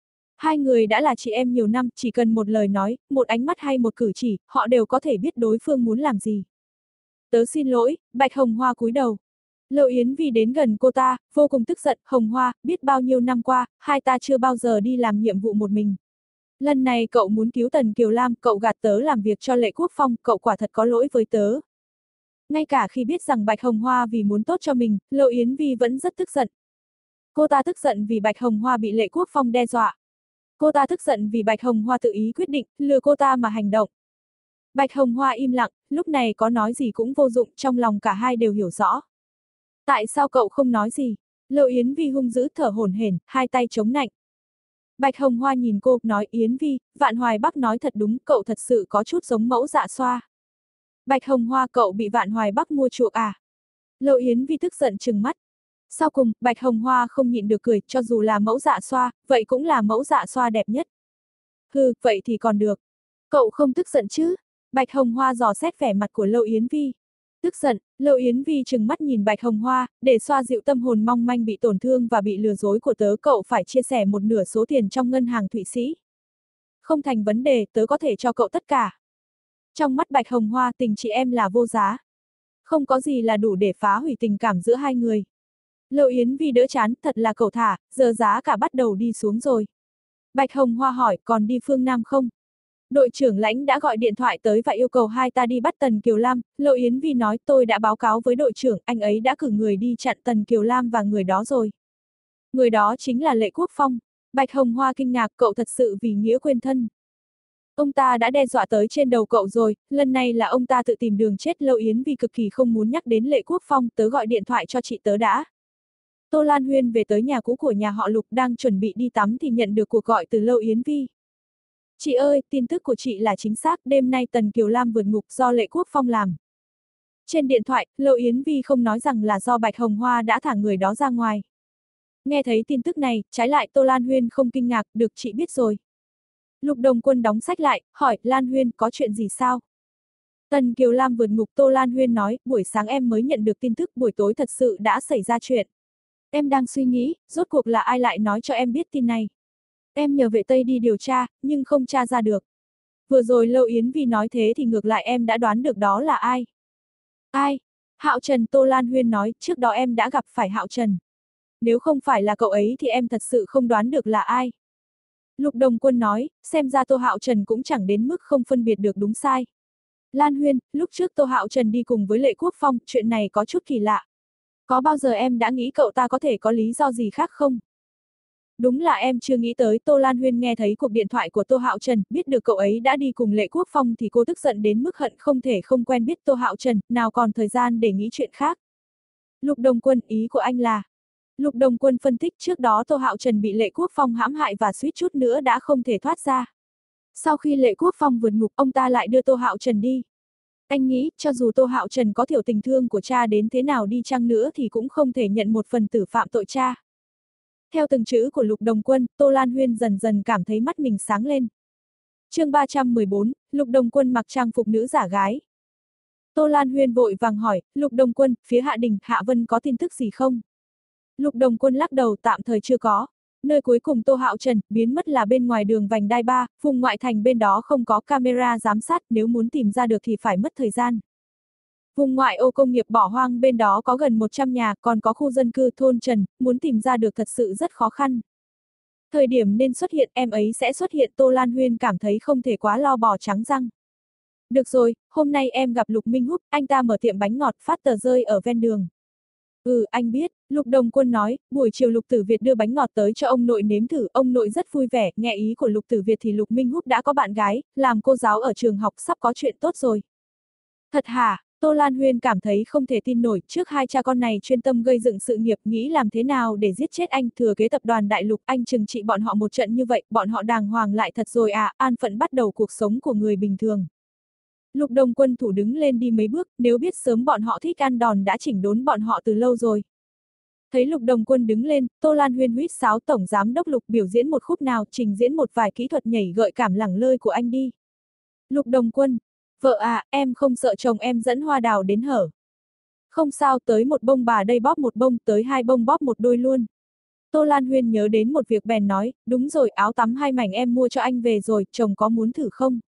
Hai người đã là chị em nhiều năm, chỉ cần một lời nói, một ánh mắt hay một cử chỉ, họ đều có thể biết đối phương muốn làm gì. Tớ xin lỗi, Bạch Hồng Hoa cúi đầu. Lâu Yến Vi đến gần cô ta, vô cùng tức giận, Hồng Hoa, biết bao nhiêu năm qua, hai ta chưa bao giờ đi làm nhiệm vụ một mình. Lần này cậu muốn cứu Tần Kiều Lam, cậu gạt tớ làm việc cho Lệ Quốc Phong, cậu quả thật có lỗi với tớ. Ngay cả khi biết rằng Bạch Hồng Hoa vì muốn tốt cho mình, Lâu Yến Vi vẫn rất tức giận. Cô ta tức giận vì Bạch Hồng Hoa bị Lệ Quốc Phong đe dọa. Cô ta tức giận vì Bạch Hồng Hoa tự ý quyết định, lừa cô ta mà hành động. Bạch Hồng Hoa im lặng, lúc này có nói gì cũng vô dụng, trong lòng cả hai đều hiểu rõ. Tại sao cậu không nói gì? Lâu Yến Vi hung dữ thở hổn hển, hai tay chống nạnh. Bạch Hồng Hoa nhìn cô, nói Yến Vi, Vạn Hoài Bắc nói thật đúng, cậu thật sự có chút giống mẫu dạ xoa. Bạch Hồng Hoa, cậu bị Vạn Hoài Bắc mua chuộc à? Lâu Yến Vi tức giận trừng mắt. Sau cùng, Bạch Hồng Hoa không nhịn được cười, cho dù là mẫu dạ xoa, vậy cũng là mẫu dạ xoa đẹp nhất. Hừ, vậy thì còn được. Cậu không tức giận chứ? Bạch Hồng Hoa dò xét vẻ mặt của Lâu Yến Vi. Tức giận, Lâu Yến Vi trừng mắt nhìn Bạch Hồng Hoa, để xoa dịu tâm hồn mong manh bị tổn thương và bị lừa dối của tớ, cậu phải chia sẻ một nửa số tiền trong ngân hàng Thụy Sĩ. Không thành vấn đề, tớ có thể cho cậu tất cả. Trong mắt Bạch Hồng Hoa, tình chị em là vô giá. Không có gì là đủ để phá hủy tình cảm giữa hai người. Lâu Yến Vi đỡ chán, thật là cẩu thả, giờ giá cả bắt đầu đi xuống rồi. Bạch Hồng Hoa hỏi, còn đi phương Nam không? Đội trưởng lãnh đã gọi điện thoại tới và yêu cầu hai ta đi bắt Tần Kiều Lam. Lâu Yến Vi nói, tôi đã báo cáo với đội trưởng, anh ấy đã cử người đi chặn Tần Kiều Lam và người đó rồi. Người đó chính là Lệ Quốc Phong. Bạch Hồng Hoa kinh ngạc, cậu thật sự vì nghĩa quên thân. Ông ta đã đe dọa tới trên đầu cậu rồi, lần này là ông ta tự tìm đường chết. Lâu Yến Vi cực kỳ không muốn nhắc đến Lệ Quốc Phong, tớ gọi điện thoại cho chị tớ đã. Tô Lan Huyên về tới nhà cũ của nhà họ Lục, đang chuẩn bị đi tắm thì nhận được cuộc gọi từ Lâu Yến Vi. Chị ơi, tin tức của chị là chính xác, đêm nay Tần Kiều Lam vượt ngục do Lệ Quốc Phong làm. Trên điện thoại, Lâu Yến Vi không nói rằng là do Bạch Hồng Hoa đã thả người đó ra ngoài. Nghe thấy tin tức này, trái lại Tô Lan Huyên không kinh ngạc, được chị biết rồi. Lục Đồng Quân đóng sách lại, hỏi, Lan Huyên, có chuyện gì sao? Tần Kiều Lam vượt ngục. Tô Lan Huyên nói, buổi sáng em mới nhận được tin tức, buổi tối thật sự đã xảy ra chuyện. Em đang suy nghĩ, rốt cuộc là ai lại nói cho em biết tin này. Em nhờ vệ Tây đi điều tra, nhưng không tra ra được. Vừa rồi Lâu Yến Vi nói thế thì ngược lại em đã đoán được đó là ai. Ai? Hạo Trần. Tô Lan Huyên nói, trước đó em đã gặp phải Hạo Trần. Nếu không phải là cậu ấy thì em thật sự không đoán được là ai. Lục Đồng Quân nói, xem ra Tô Hạo Trần cũng chẳng đến mức không phân biệt được đúng sai. Lan Huyên, lúc trước Tô Hạo Trần đi cùng với Lệ Quốc Phong, chuyện này có chút kỳ lạ. Có bao giờ em đã nghĩ cậu ta có thể có lý do gì khác không? Đúng là em chưa nghĩ tới. Tô Lan Huyên nghe thấy cuộc điện thoại của Tô Hạo Trần, biết được cậu ấy đã đi cùng Lệ Quốc Phong thì cô tức giận đến mức hận không thể không quen biết Tô Hạo Trần, nào còn thời gian để nghĩ chuyện khác. Lục Đồng Quân, ý của anh là... Lục Đồng Quân phân tích, trước đó Tô Hạo Trần bị Lệ Quốc Phong hãm hại và suýt chút nữa đã không thể thoát ra. Sau khi Lệ Quốc Phong vượt ngục, ông ta lại đưa Tô Hạo Trần đi. Anh nghĩ, cho dù Tô Hạo Trần có thiểu tình thương của cha đến thế nào đi chăng nữa thì cũng không thể nhận một phần tử phạm tội cha. Theo từng chữ của Lục Đồng Quân, Tô Lan Huyên dần dần cảm thấy mắt mình sáng lên. Chương ba trăm mười bốn, Lục Đồng Quân mặc trang phục nữ giả gái. Tô Lan Huyên vội vàng hỏi, Lục Đồng Quân, phía Hạ Đình, Hạ Vân có tin tức gì không? Lục Đồng Quân lắc đầu, tạm thời chưa có. Nơi cuối cùng Tô Hạo Trần biến mất là bên ngoài đường vành đai ba, vùng ngoại thành bên đó không có camera giám sát, nếu muốn tìm ra được thì phải mất thời gian. Vùng ngoại ô công nghiệp bỏ hoang bên đó có gần một trăm nhà, còn có khu dân cư thôn Trần, muốn tìm ra được thật sự rất khó khăn. Thời điểm nên xuất hiện, em ấy sẽ xuất hiện. Tô Lan Huyên cảm thấy không thể quá lo bò trắng răng. Được rồi, hôm nay em gặp Lục Minh Húc, anh ta mở tiệm bánh ngọt phát tờ rơi ở ven đường. Ừ, anh biết, Lục Đồng Quân nói, buổi chiều Lục Tử Việt đưa bánh ngọt tới cho ông nội nếm thử, ông nội rất vui vẻ, nghe ý của Lục Tử Việt thì Lục Minh Húc đã có bạn gái, làm cô giáo ở trường học, sắp có chuyện tốt rồi. Thật hả? Tô Lan Huyên cảm thấy không thể tin nổi, trước hai cha con này chuyên tâm gây dựng sự nghiệp, nghĩ làm thế nào để giết chết anh, thừa kế tập đoàn Đại Lục, anh trừng trị bọn họ một trận như vậy, bọn họ đàng hoàng lại thật rồi à, an phận bắt đầu cuộc sống của người bình thường. Lục Đồng Quân thủ đứng lên đi mấy bước, nếu biết sớm bọn họ thích ăn đòn đã chỉnh đốn bọn họ từ lâu rồi. Thấy Lục Đồng Quân đứng lên, Tô Lan Huyên huýt sáo, tổng giám đốc Lục biểu diễn một khúc nào, trình diễn một vài kỹ thuật nhảy gợi cảm lẳng lơi của anh đi. Lục Đồng Quân, vợ à, em không sợ chồng em dẫn hoa đào đến hở. Không sao, tới một bông bà đây bóp một bông, tới hai bông bóp một đôi luôn. Tô Lan Huyên nhớ đến một việc bèn nói, đúng rồi, áo tắm hai mảnh em mua cho anh về rồi, chồng có muốn thử không?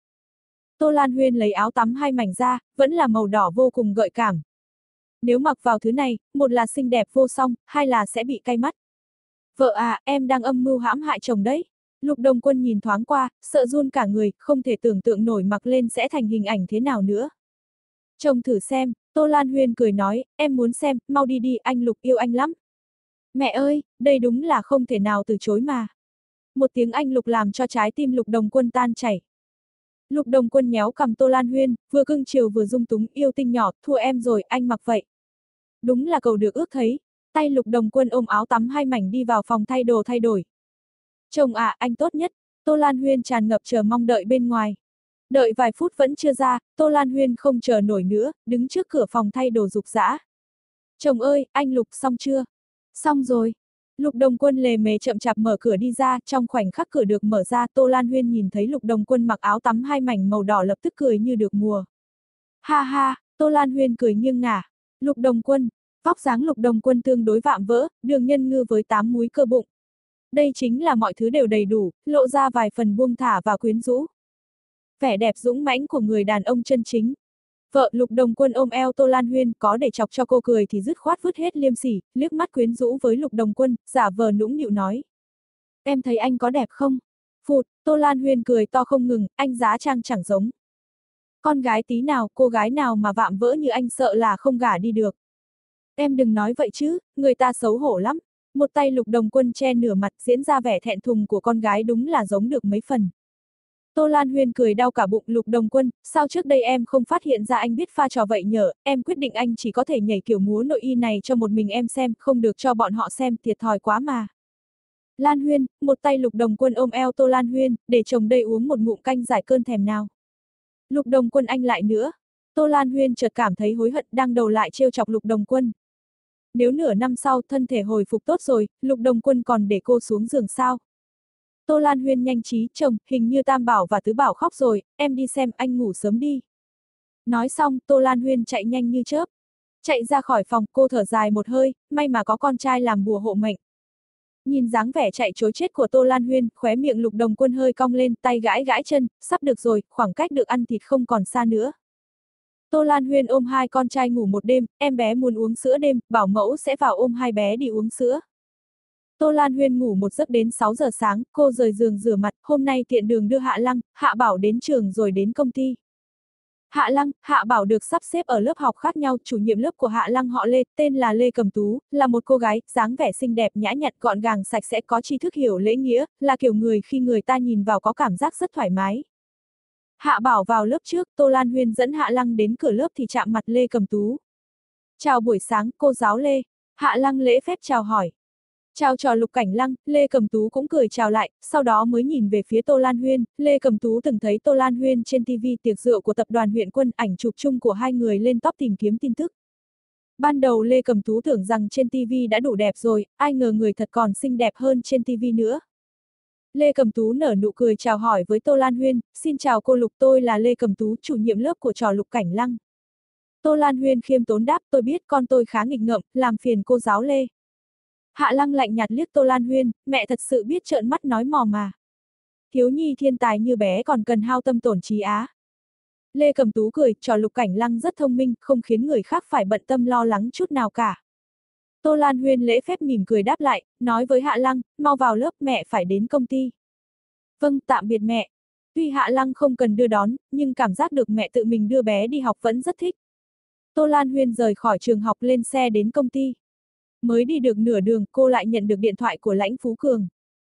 Tô Lan Huyên lấy áo tắm hai mảnh ra, vẫn là màu đỏ vô cùng gợi cảm. Nếu mặc vào thứ này, một là xinh đẹp vô song, hai là sẽ bị cay mắt. Vợ à, em đang âm mưu hãm hại chồng đấy. Lục Đồng Quân nhìn thoáng qua, sợ run cả người, không thể tưởng tượng nổi mặc lên sẽ thành hình ảnh thế nào nữa. Chồng thử xem, Tô Lan Huyên cười nói, em muốn xem, mau đi đi, anh Lục yêu anh lắm. Mẹ ơi, đây đúng là không thể nào từ chối mà. Một tiếng anh Lục làm cho trái tim Lục Đồng Quân tan chảy. Lục Đồng Quân nhéo cầm Tô Lan Huyên, vừa cưng chiều vừa dung túng, yêu tinh nhỏ, thua em rồi, anh mặc vậy. Đúng là cầu được ước thấy. Tay Lục Đồng Quân ôm áo tắm hai mảnh đi vào phòng thay đồ thay đổi. Chồng ạ, à, anh tốt nhất. Tô Lan Huyên tràn ngập chờ mong đợi bên ngoài. Đợi vài phút vẫn chưa ra, Tô Lan Huyên không chờ nổi nữa, đứng trước cửa phòng thay đồ rục rã. Chồng ơi, anh Lục xong chưa? Xong rồi. Lục Đồng Quân lề mề chậm chạp mở cửa đi ra, trong khoảnh khắc cửa được mở ra, Tô Lan Huyên nhìn thấy Lục Đồng Quân mặc áo tắm hai mảnh màu đỏ lập tức cười như được mùa. Ha ha, Tô Lan Huyên cười nghiêng ngả. Lục Đồng Quân, vóc dáng Lục Đồng Quân tương đối vạm vỡ, đường nhân ngư với tám múi cơ bụng. Đây chính là mọi thứ đều đầy đủ, lộ ra vài phần buông thả và quyến rũ. Vẻ đẹp dũng mãnh của người đàn ông chân chính. Vợ Lục Đồng Quân ôm eo Tô Lan Huyên, có để chọc cho cô cười thì dứt khoát vứt hết liêm sỉ, liếc mắt quyến rũ với Lục Đồng Quân, giả vờ nũng nịu nói. Em thấy anh có đẹp không? Phụt, Tô Lan Huyên cười to không ngừng, anh giá trang chẳng giống. Con gái tí nào, cô gái nào mà vạm vỡ như anh sợ là không gả đi được. Em đừng nói vậy chứ, người ta xấu hổ lắm. Một tay Lục Đồng Quân che nửa mặt diễn ra vẻ thẹn thùng của con gái đúng là giống được mấy phần. Tô Lan Huyên cười đau cả bụng. Lục Đồng Quân, sao trước đây em không phát hiện ra anh biết pha trò vậy nhở, em quyết định anh chỉ có thể nhảy kiểu múa nội y này cho một mình em xem, không được cho bọn họ xem, thiệt thòi quá mà. Lan Huyên, một tay Lục Đồng Quân ôm eo Tô Lan Huyên, để chồng đây uống một ngụm canh giải cơn thèm nào. Lục Đồng Quân anh lại nữa. Tô Lan Huyên chợt cảm thấy hối hận, đang đầu lại trêu chọc Lục Đồng Quân. Nếu nửa năm sau thân thể hồi phục tốt rồi, Lục Đồng Quân còn để cô xuống giường sao? Tô Lan Huyên nhanh trí, chồng, hình như Tam Bảo và Tứ Bảo khóc rồi, em đi xem, anh ngủ sớm đi. Nói xong, Tô Lan Huyên chạy nhanh như chớp. Chạy ra khỏi phòng, cô thở dài một hơi, may mà có con trai làm bùa hộ mệnh. Nhìn dáng vẻ chạy trối chết của Tô Lan Huyên, khóe miệng Lục Đồng Quân hơi cong lên, tay gãi gãi chân, sắp được rồi, khoảng cách được ăn thịt không còn xa nữa. Tô Lan Huyên ôm hai con trai ngủ một đêm, em bé muốn uống sữa đêm, bảo mẫu sẽ vào ôm hai bé đi uống sữa. Tô Lan Huyên ngủ một giấc đến sáu giờ sáng, cô rời giường rửa mặt, hôm nay tiện đường đưa Hạ Lăng, Hạ Bảo đến trường rồi đến công ty. Hạ Lăng, Hạ Bảo được sắp xếp ở lớp học khác nhau, chủ nhiệm lớp của Hạ Lăng họ Lê, tên là Lê Cầm Tú, là một cô gái, dáng vẻ xinh đẹp nhã nhặn gọn gàng sạch sẽ có tri thức hiểu lễ nghĩa, là kiểu người khi người ta nhìn vào có cảm giác rất thoải mái. Hạ Bảo vào lớp trước, Tô Lan Huyên dẫn Hạ Lăng đến cửa lớp thì chạm mặt Lê Cầm Tú. Chào buổi sáng, cô giáo Lê. Hạ Lăng lễ phép chào hỏi. Chào trò Lục Cảnh Lăng, Lê Cầm Tú cũng cười chào lại, sau đó mới nhìn về phía Tô Lan Huyên. Lê Cầm Tú từng thấy Tô Lan Huyên trên ti vi tiệc rượu của tập đoàn Huyện Quân, ảnh chụp chung của hai người lên top tìm kiếm tin tức. Ban đầu Lê Cầm Tú tưởng rằng trên ti vi đã đủ đẹp rồi, ai ngờ người thật còn xinh đẹp hơn trên ti vi nữa. Lê Cầm Tú nở nụ cười chào hỏi với Tô Lan Huyên, xin chào cô Lục, tôi là Lê Cầm Tú, chủ nhiệm lớp của trò Lục Cảnh Lăng. Tô Lan Huyên khiêm tốn đáp, tôi biết con tôi khá nghịch ngợm, làm phiền cô giáo Lê. Hạ Lăng lạnh nhạt liếc Tô Lan Huyên, mẹ thật sự biết trợn mắt nói mò mà. Thiếu nhi thiên tài như bé còn cần hao tâm tổn trí á. Lê Cầm Tú cười, trò Lục Cảnh Lăng rất thông minh, không khiến người khác phải bận tâm lo lắng chút nào cả. Tô Lan Huyên lễ phép mỉm cười đáp lại, nói với Hạ Lăng, mau vào lớp, mẹ phải đến công ty. Vâng, tạm biệt mẹ. Tuy Hạ Lăng không cần đưa đón, nhưng cảm giác được mẹ tự mình đưa bé đi học vẫn rất thích. Tô Lan Huyên rời khỏi trường học lên xe đến công ty. Mới đi được nửa đường, cô lại nhận được điện thoại của Lãnh Phú Cường.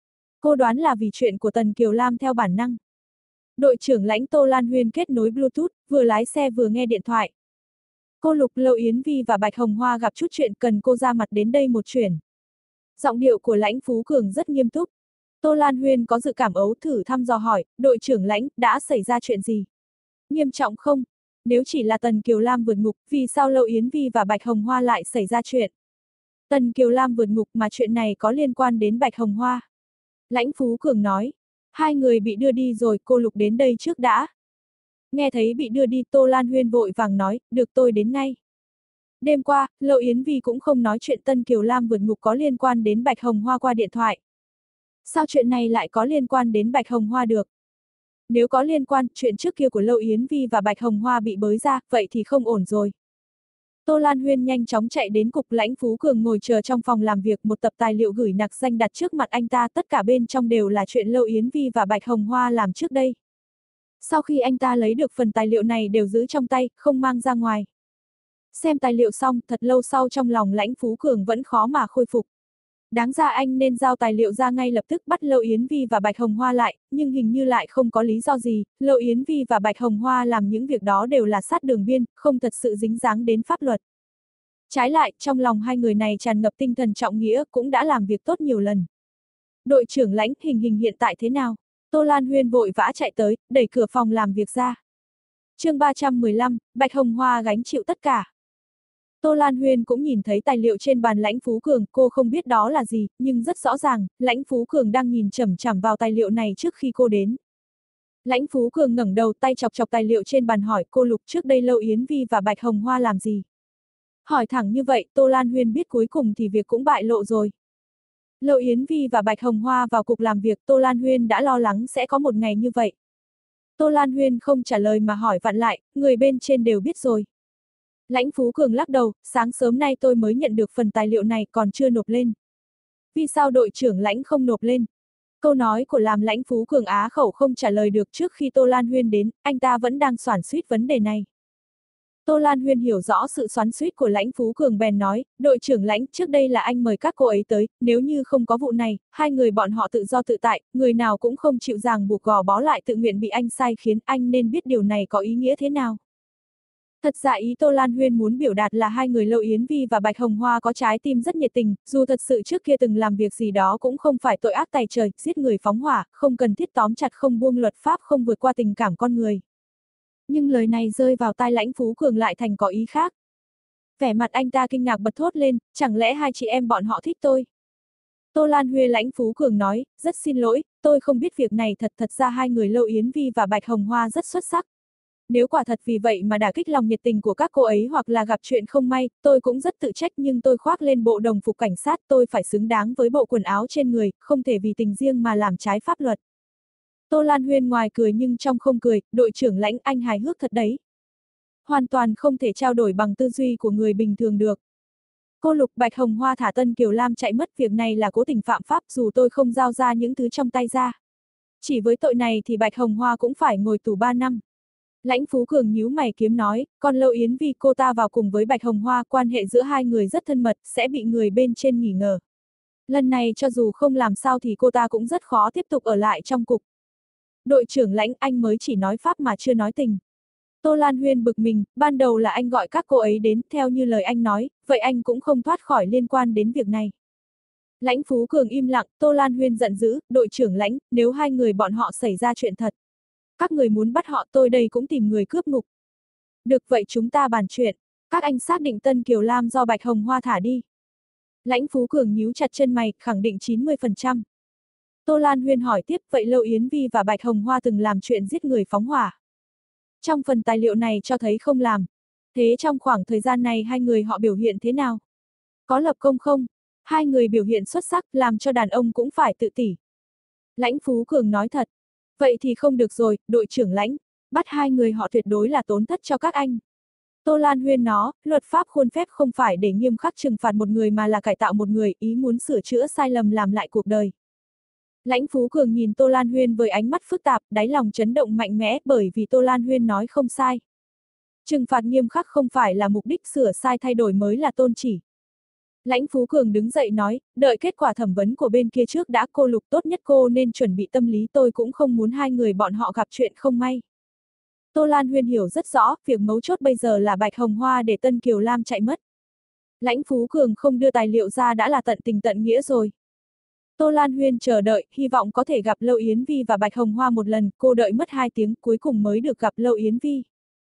Cô đoán là vì chuyện của Tần Kiều Lam theo bản năng. Đội trưởng Lãnh Tô Lan Huyên kết nối Bluetooth, vừa lái xe vừa nghe điện thoại. Cô Lục, Lâu Yến Vi và Bạch Hồng Hoa gặp chút chuyện cần cô ra mặt đến đây một chuyến. Giọng điệu của Lãnh Phú Cường rất nghiêm túc. Tô Lan Huyên có dự cảm ấu thử thăm dò hỏi, đội trưởng Lãnh, đã xảy ra chuyện gì? Nghiêm trọng không? Nếu chỉ là Tần Kiều Lam vượt ngục, vì sao Lâu Yến Vi và Bạch Hồng Hoa lại xảy ra chuyện? Tần Kiều Lam vượt ngục mà chuyện này có liên quan đến Bạch Hồng Hoa. Lãnh Phú Cường nói, hai người bị đưa đi rồi, cô Lục đến đây trước đã. Nghe thấy bị đưa đi, Tô Lan Huyên vội vàng nói, được tôi đến ngay. Đêm qua, Lâu Yến Vi cũng không nói chuyện Tân Kiều Lam vượt ngục có liên quan đến Bạch Hồng Hoa qua điện thoại. Sao chuyện này lại có liên quan đến Bạch Hồng Hoa được? Nếu có liên quan, chuyện trước kia của Lâu Yến Vi và Bạch Hồng Hoa bị bới ra, vậy thì không ổn rồi. Tô Lan Huyên nhanh chóng chạy đến cục. Lãnh Phú Cường ngồi chờ trong phòng làm việc, một tập tài liệu gửi nặc danh đặt trước mặt anh ta, tất cả bên trong đều là chuyện Lâu Yến Vi và Bạch Hồng Hoa làm trước đây. Sau khi anh ta lấy được phần tài liệu này đều giữ trong tay, không mang ra ngoài. Xem tài liệu xong, thật lâu sau trong lòng Lãnh Phú Cường vẫn khó mà khôi phục. Đáng ra anh nên giao tài liệu ra ngay lập tức bắt Lâu Yến Vi và Bạch Hồng Hoa lại, nhưng hình như lại không có lý do gì. Lâu Yến Vi và Bạch Hồng Hoa làm những việc đó đều là sát đường biên, không thật sự dính dáng đến pháp luật. Trái lại, trong lòng hai người này tràn ngập tinh thần trọng nghĩa, cũng đã làm việc tốt nhiều lần. Đội trưởng Lãnh, hình hình hiện tại thế nào? Tô Lan Huyên vội vã chạy tới, đẩy cửa phòng làm việc ra. Chương ba trăm mười lăm, Bạch Hồng Hoa gánh chịu tất cả. Tô Lan Huyên cũng nhìn thấy tài liệu trên bàn Lãnh Phú Cường, cô không biết đó là gì, nhưng rất rõ ràng, Lãnh Phú Cường đang nhìn chằm chằm vào tài liệu này trước khi cô đến. Lãnh Phú Cường ngẩng đầu, tay chọc chọc tài liệu trên bàn hỏi cô Lục, trước đây Lâu Yến Vi và Bạch Hồng Hoa làm gì? Hỏi thẳng như vậy, Tô Lan Huyên biết cuối cùng thì việc cũng bại lộ rồi. Lâu Yến Vi và Bạch Hồng Hoa vào cục làm việc, Tô Lan Huyên đã lo lắng sẽ có một ngày như vậy. Tô Lan Huyên không trả lời mà hỏi vặn lại, người bên trên đều biết rồi. Lãnh Phú Cường lắc đầu, sáng sớm nay tôi mới nhận được phần tài liệu này còn chưa nộp lên. Vì sao đội trưởng Lãnh không nộp lên? Câu nói của làm Lãnh Phú Cường á khẩu không trả lời được. Trước khi Tô Lan Huyên đến, anh ta vẫn đang xoắn xuýt vấn đề này. Tô Lan Huyên hiểu rõ sự xoắn xuýt của Lãnh Phú Cường bèn nói, đội trưởng Lãnh, trước đây là anh mời các cô ấy tới, nếu như không có vụ này, hai người bọn họ tự do tự tại, người nào cũng không chịu ràng buộc gò bó lại tự nguyện bị anh sai khiến, anh nên biết điều này có ý nghĩa thế nào. Thật ra ý Tô Lan Huyên muốn biểu đạt là hai người Lâu Yến Vi và Bạch Hồng Hoa có trái tim rất nhiệt tình, dù thật sự trước kia từng làm việc gì đó cũng không phải tội ác tày trời, giết người phóng hỏa, không cần thiết tóm chặt không buông luật pháp không vượt qua tình cảm con người. Nhưng lời này rơi vào tai Lãnh Phú Cường lại thành có ý khác. Vẻ mặt anh ta kinh ngạc bật thốt lên, chẳng lẽ hai chị em bọn họ thích tôi? Tô Lan Huyên Lãnh Phú Cường nói, rất xin lỗi, tôi không biết việc này thật thật ra hai người Lâu Yến Vi và Bạch Hồng Hoa rất xuất sắc. Nếu quả thật vì vậy mà đả kích lòng nhiệt tình của các cô ấy hoặc là gặp chuyện không may, tôi cũng rất tự trách nhưng tôi khoác lên bộ đồng phục cảnh sát tôi phải xứng đáng với bộ quần áo trên người, không thể vì tình riêng mà làm trái pháp luật. Tô Lan Huyên ngoài cười nhưng trong không cười, đội trưởng Lãnh anh hài hước thật đấy. Hoàn toàn không thể trao đổi bằng tư duy của người bình thường được. Cô Lục Bạch Hồng Hoa thả Tân Kiều Lam chạy mất, việc này là cố tình phạm pháp dù tôi không giao ra những thứ trong tay ra. Chỉ với tội này thì Bạch Hồng Hoa cũng phải ngồi tù ba năm. Lãnh Phú Cường nhíu mày kiếm nói, còn Lâu Yến Vi cô ta vào cùng với Bạch Hồng Hoa, quan hệ giữa hai người rất thân mật, sẽ bị người bên trên nghi ngờ. Lần này cho dù không làm sao thì cô ta cũng rất khó tiếp tục ở lại trong cục. Đội trưởng Lãnh, anh mới chỉ nói pháp mà chưa nói tình. Tô Lan Huyên bực mình, ban đầu là anh gọi các cô ấy đến, theo như lời anh nói, vậy anh cũng không thoát khỏi liên quan đến việc này. Lãnh Phú Cường im lặng, Tô Lan Huyên giận dữ, đội trưởng Lãnh, nếu hai người bọn họ xảy ra chuyện thật. Các người muốn bắt họ, tôi đây cũng tìm người cướp ngục. Được vậy chúng ta bàn chuyện, các anh xác định Tân Kiều Lam do Bạch Hồng Hoa thả đi. Lãnh Phú Cường nhíu chặt chân mày, khẳng định chín mươi phần trăm. Tô Lan Huyên hỏi tiếp, vậy Lâu Yến Vi và Bạch Hồng Hoa từng làm chuyện giết người phóng hỏa? Trong phần tài liệu này cho thấy không làm. Thế trong khoảng thời gian này hai người họ biểu hiện thế nào? Có lập công không? Hai người biểu hiện xuất sắc, làm cho đàn ông cũng phải tự tỉ. Lãnh Phú Cường nói thật. Vậy thì không được rồi, đội trưởng Lãnh, bắt hai người họ tuyệt đối là tổn thất cho các anh. Tô Lan Huyên nó, luật pháp khuôn phép không phải để nghiêm khắc trừng phạt một người mà là cải tạo một người, ý muốn sửa chữa sai lầm làm lại cuộc đời. Lãnh Phú Cường nhìn Tô Lan Huyên với ánh mắt phức tạp, đáy lòng chấn động mạnh mẽ bởi vì Tô Lan Huyên nói không sai. Trừng phạt nghiêm khắc không phải là mục đích, sửa sai thay đổi mới là tôn chỉ. Lãnh Phú Cường đứng dậy nói, đợi kết quả thẩm vấn của bên kia trước đã, cô Lục tốt nhất cô nên chuẩn bị tâm lý, tôi cũng không muốn hai người bọn họ gặp chuyện không may. Tô Lan Huyên hiểu rất rõ, việc mấu chốt bây giờ là Bạch Hồng Hoa để Tân Kiều Lam chạy mất. Lãnh Phú Cường không đưa tài liệu ra đã là tận tình tận nghĩa rồi. Tô Lan Huyên chờ đợi, hy vọng có thể gặp Lâu Yến Vi và Bạch Hồng Hoa một lần, cô đợi mất hai tiếng cuối cùng mới được gặp Lâu Yến Vi.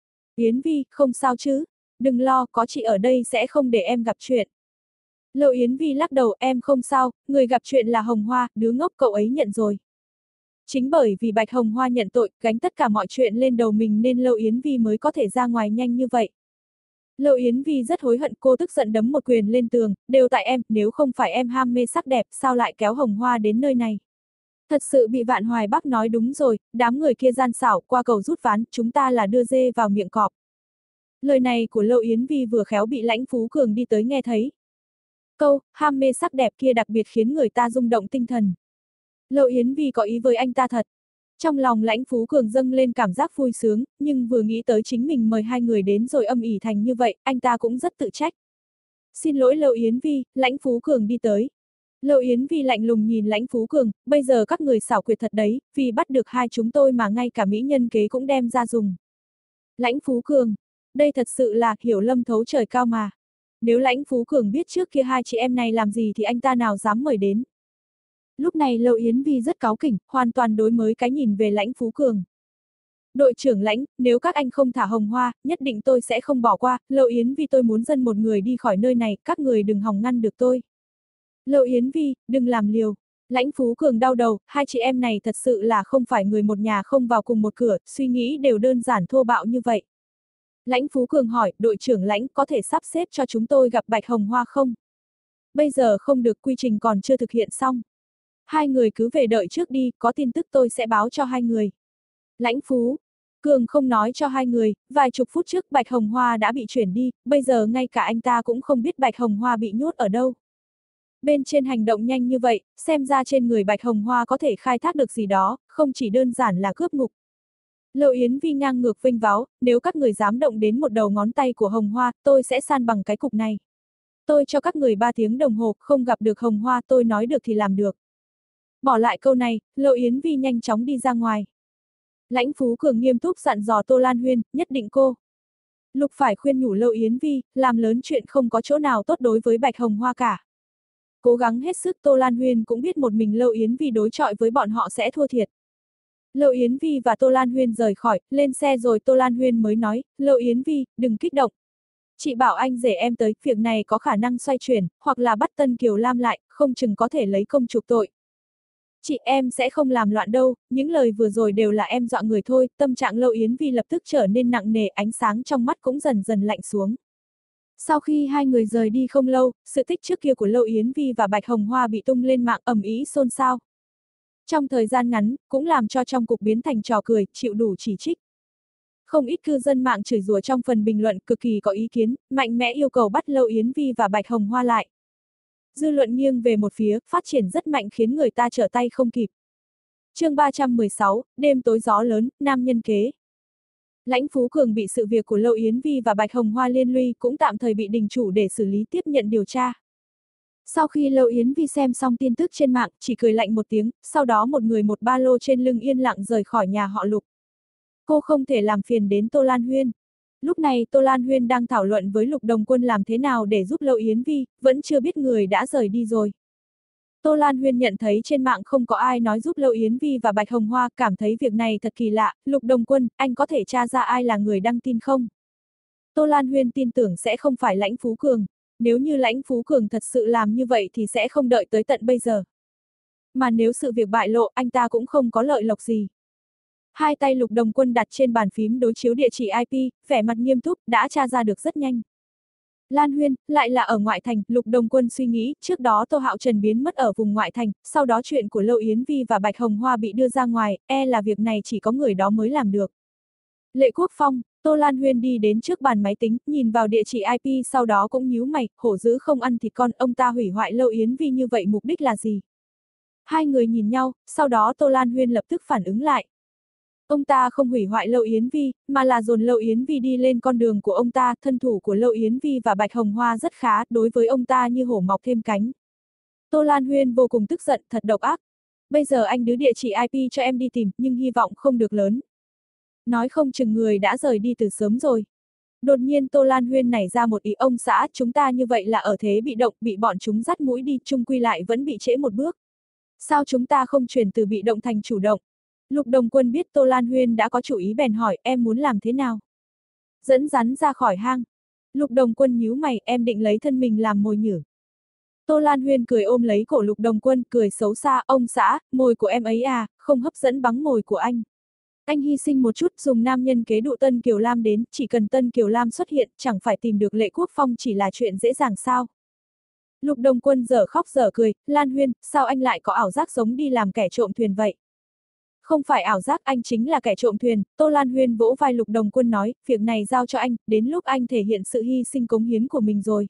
Yến Vi, không sao chứ? Đừng lo, có chị ở đây sẽ không để em gặp chuyện. Lâu Yến Vi lắc đầu, em không sao, người gặp chuyện là Hồng Hoa, đứa ngốc cậu ấy nhận rồi. Chính bởi vì Bạch Hồng Hoa nhận tội, gánh tất cả mọi chuyện lên đầu mình nên Lâu Yến Vi mới có thể ra ngoài nhanh như vậy. Lâu Yến Vi rất hối hận, cô tức giận đấm một quyền lên tường, đều tại em, nếu không phải em ham mê sắc đẹp, sao lại kéo Hồng Hoa đến nơi này. Thật sự bị Vạn Hoài Bắc nói đúng rồi, đám người kia gian xảo, qua cầu rút ván, chúng ta là đưa dê vào miệng cọp. Lời này của Lâu Yến Vi vừa khéo bị Lãnh Phú Cường đi tới nghe thấy. Câu, ham mê sắc đẹp kia đặc biệt khiến người ta rung động tinh thần. Lâu Yến Vi có ý với anh ta thật. Trong lòng Lãnh Phú Cường dâng lên cảm giác vui sướng, nhưng vừa nghĩ tới chính mình mời hai người đến rồi âm ỉ thành như vậy, anh ta cũng rất tự trách. Xin lỗi Lâu Yến Vi, Lãnh Phú Cường đi tới. Lâu Yến Vi lạnh lùng nhìn Lãnh Phú Cường, bây giờ các người xảo quyệt thật đấy, vì bắt được hai chúng tôi mà ngay cả mỹ nhân kế cũng đem ra dùng. Lãnh Phú Cường, đây thật sự là hiểu lâm thấu trời cao mà. Nếu Lãnh Phú Cường biết trước kia hai chị em này làm gì thì anh ta nào dám mời đến. Lúc này Lâu Yến Vi rất cáu kỉnh, hoàn toàn đối mới cái nhìn về Lãnh Phú Cường. Đội trưởng Lãnh, nếu các anh không thả Hồng Hoa, nhất định tôi sẽ không bỏ qua, Lâu Yến Vi tôi muốn dân một người đi khỏi nơi này, các người đừng hòng ngăn được tôi. Lâu Yến Vi, đừng làm liều. Lãnh Phú Cường đau đầu, hai chị em này thật sự là không phải người một nhà không vào cùng một cửa, suy nghĩ đều đơn giản thô bạo như vậy. Lãnh Phú Cường hỏi, đội trưởng Lãnh có thể sắp xếp cho chúng tôi gặp Bạch Hồng Hoa không? Bây giờ không được, quy trình còn chưa thực hiện xong. Hai người cứ về đợi trước đi, có tin tức tôi sẽ báo cho hai người. Lãnh Phú Cường không nói cho hai người, vài chục phút trước Bạch Hồng Hoa đã bị chuyển đi, bây giờ ngay cả anh ta cũng không biết Bạch Hồng Hoa bị nhốt ở đâu. Bên trên hành động nhanh như vậy, xem ra trên người Bạch Hồng Hoa có thể khai thác được gì đó, không chỉ đơn giản là cướp ngục. Lâu Yến Vi ngang ngược vênh váo, nếu các người dám động đến một đầu ngón tay của Hồng Hoa, tôi sẽ san bằng cái cục này. Tôi cho các người ba tiếng đồng hồ, không gặp được Hồng Hoa tôi nói được thì làm được. Bỏ lại câu này, Lâu Yến Vi nhanh chóng đi ra ngoài. Lãnh Phú Cường nghiêm túc dặn dò Tô Lan Huyên, nhất định cô. Lục phải khuyên nhủ Lâu Yến Vi, làm lớn chuyện không có chỗ nào tốt đối với Bạch Hồng Hoa cả. Cố gắng hết sức Tô Lan Huyên cũng biết một mình Lâu Yến Vi đối chọi với bọn họ sẽ thua thiệt. Lâu Yến Vi và Tô Lan Huyên rời khỏi, lên xe rồi Tô Lan Huyên mới nói, Lâu Yến Vi, đừng kích động. Chị bảo anh rể em tới, việc này có khả năng xoay chuyển, hoặc là bắt Tân Kiều Lam lại, không chừng có thể lấy công chuộc tội. Chị em sẽ không làm loạn đâu, những lời vừa rồi đều là em dọa người thôi, tâm trạng Lâu Yến Vi lập tức trở nên nặng nề, ánh sáng trong mắt cũng dần dần lạnh xuống. Sau khi hai người rời đi không lâu, sự tích trước kia của Lâu Yến Vi và Bạch Hồng Hoa bị tung lên mạng ầm ĩ xôn xao. Trong thời gian ngắn, cũng làm cho trong cục biến thành trò cười, chịu đủ chỉ trích. Không ít cư dân mạng chửi rủa trong phần bình luận cực kỳ có ý kiến, mạnh mẽ yêu cầu bắt Lâu Yến Vi và Bạch Hồng Hoa lại. Dư luận nghiêng về một phía, phát triển rất mạnh khiến người ta trở tay không kịp. Chương ba trăm mười sáu, đêm tối gió lớn, nam nhân kế. Lãnh Phú Cường bị sự việc của Lâu Yến Vi và Bạch Hồng Hoa liên lụy cũng tạm thời bị đình chủ để xử lý tiếp nhận điều tra. Sau khi Lâu Yến Vi xem xong tin tức trên mạng, chỉ cười lạnh một tiếng, sau đó một người một ba lô trên lưng yên lặng rời khỏi nhà họ Lục. Cô không thể làm phiền đến Tô Lan Huyên. Lúc này Tô Lan Huyên đang thảo luận với Lục Đồng Quân làm thế nào để giúp Lâu Yến Vi, vẫn chưa biết người đã rời đi rồi. Tô Lan Huyên nhận thấy trên mạng không có ai nói giúp Lâu Yến Vi và Bạch Hồng Hoa, cảm thấy việc này thật kỳ lạ. Lục Đồng Quân, anh có thể tra ra ai là người đăng tin không? Tô Lan Huyên tin tưởng sẽ không phải Lãnh Phú Cường. Nếu như Lãnh Phú Cường thật sự làm như vậy thì sẽ không đợi tới tận bây giờ. Mà nếu sự việc bại lộ, anh ta cũng không có lợi lộc gì. Hai tay Lục Đồng Quân đặt trên bàn phím đối chiếu địa chỉ i pê, vẻ mặt nghiêm túc, đã tra ra được rất nhanh. Lan Huyên, lại là ở ngoại thành, Lục Đồng Quân suy nghĩ, trước đó Tô Hạo Trần biến mất ở vùng ngoại thành, sau đó chuyện của Lâu Yến Vi và Bạch Hồng Hoa bị đưa ra ngoài, e là việc này chỉ có người đó mới làm được. Lệ Quốc Phong, Tô Lan Huyên đi đến trước bàn máy tính, nhìn vào địa chỉ i pê sau đó cũng nhíu mày, hổ dữ không ăn thịt con, ông ta hủy hoại Lâu Yến Vi như vậy mục đích là gì? Hai người nhìn nhau, sau đó Tô Lan Huyên lập tức phản ứng lại. Ông ta không hủy hoại Lâu Yến Vi, mà là dồn Lâu Yến Vi đi lên con đường của ông ta, thân thủ của Lâu Yến Vi và Bạch Hồng Hoa rất khá, đối với ông ta như hổ mọc thêm cánh. Tô Lan Huyên vô cùng tức giận, thật độc ác. Bây giờ anh đưa địa chỉ i pê cho em đi tìm, nhưng hy vọng không được lớn. Nói không chừng người đã rời đi từ sớm rồi. Đột nhiên Tô Lan Huyên nảy ra một ý, ông xã, chúng ta như vậy là ở thế bị động, bị bọn chúng dắt mũi đi, chung quy lại vẫn bị trễ một bước. Sao chúng ta không chuyển từ bị động thành chủ động? Lục Đồng Quân biết Tô Lan Huyên đã có chủ ý bèn hỏi, em muốn làm thế nào? Dẫn rắn ra khỏi hang. Lục Đồng Quân nhíu mày, em định lấy thân mình làm mồi nhử. Tô Lan Huyên cười ôm lấy cổ Lục Đồng Quân, cười xấu xa, ông xã, mồi của em ấy à, không hấp dẫn bằng mồi của anh. Anh hy sinh một chút, dùng nam nhân kế dụ Tân Kiều Lam đến, chỉ cần Tân Kiều Lam xuất hiện, chẳng phải tìm được Lệ Quốc Phong chỉ là chuyện dễ dàng sao? Lục Đồng Quân dở khóc dở cười, Lan Huyên, sao anh lại có ảo giác giống đi làm kẻ trộm thuyền vậy? Không phải ảo giác, anh chính là kẻ trộm thuyền, Tô Lan Huyên vỗ vai Lục Đồng Quân nói, việc này giao cho anh, đến lúc anh thể hiện sự hy sinh cống hiến của mình rồi.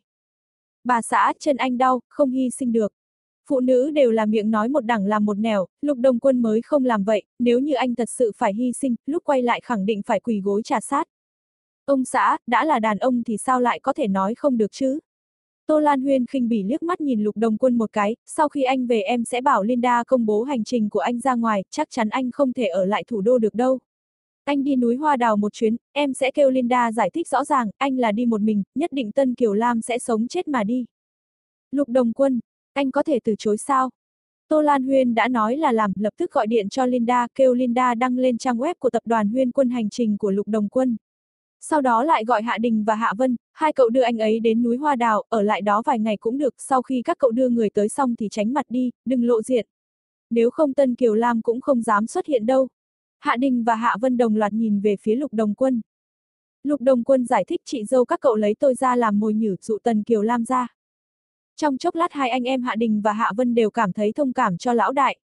Bà xã, chân anh đau, không hy sinh được. Phụ nữ đều là miệng nói một đằng làm một nẻo, Lục Đồng Quân mới không làm vậy, nếu như anh thật sự phải hy sinh, lúc quay lại khẳng định phải quỳ gối trà sát. Ông xã, đã là đàn ông thì sao lại có thể nói không được chứ? Tô Lan Huyên khinh bỉ liếc mắt nhìn Lục Đồng Quân một cái, sau khi anh về em sẽ bảo Linda công bố hành trình của anh ra ngoài, chắc chắn anh không thể ở lại thủ đô được đâu. Anh đi núi Hoa Đào một chuyến, em sẽ kêu Linda giải thích rõ ràng, anh là đi một mình, nhất định Tân Kiều Lam sẽ sống chết mà đi. Lục Đồng Quân, anh có thể từ chối sao? Tô Lan Huyên đã nói là làm, lập tức gọi điện cho Linda, kêu Linda đăng lên trang web của tập đoàn Huyên Quân hành trình của Lục Đồng Quân. Sau đó lại gọi Hạ Đình và Hạ Vân, hai cậu đưa anh ấy đến núi Hoa Đào, ở lại đó vài ngày cũng được, sau khi các cậu đưa người tới xong thì tránh mặt đi, đừng lộ diện. Nếu không Tân Kiều Lam cũng không dám xuất hiện đâu. Hạ Đình và Hạ Vân đồng loạt nhìn về phía Lục Đồng Quân. Lục Đồng Quân giải thích chị dâu các cậu lấy tôi ra làm mồi nhử dụ Tần Kiều Lam ra. Trong chốc lát hai anh em Hạ Đình và Hạ Vân đều cảm thấy thông cảm cho lão đại.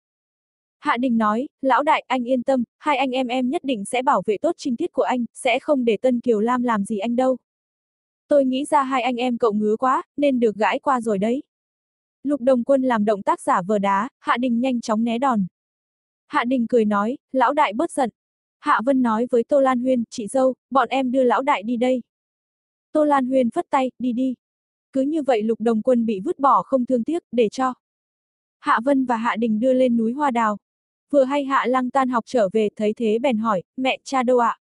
Hạ Đình nói, lão đại anh yên tâm, hai anh em em nhất định sẽ bảo vệ tốt trinh tiết của anh, sẽ không để Tân Kiều Lam làm gì anh đâu. Tôi nghĩ ra hai anh em cậu ngứa quá, nên được gãi qua rồi đấy. Lục Đồng Quân làm động tác giả vờ đá, Hạ Đình nhanh chóng né đòn. Hạ Đình cười nói, lão đại bớt giận. Hạ Vân nói với Tô Lan Huyên, chị dâu, bọn em đưa lão đại đi đây. Tô Lan Huyên phất tay, đi đi. Cứ như vậy Lục Đồng Quân bị vứt bỏ không thương tiếc, để cho Hạ Vân và Hạ Đình đưa lên núi Hoa Đào. Vừa hay Hạ Lăng tan học trở về, thấy thế bèn hỏi, mẹ, cha đâu ạ?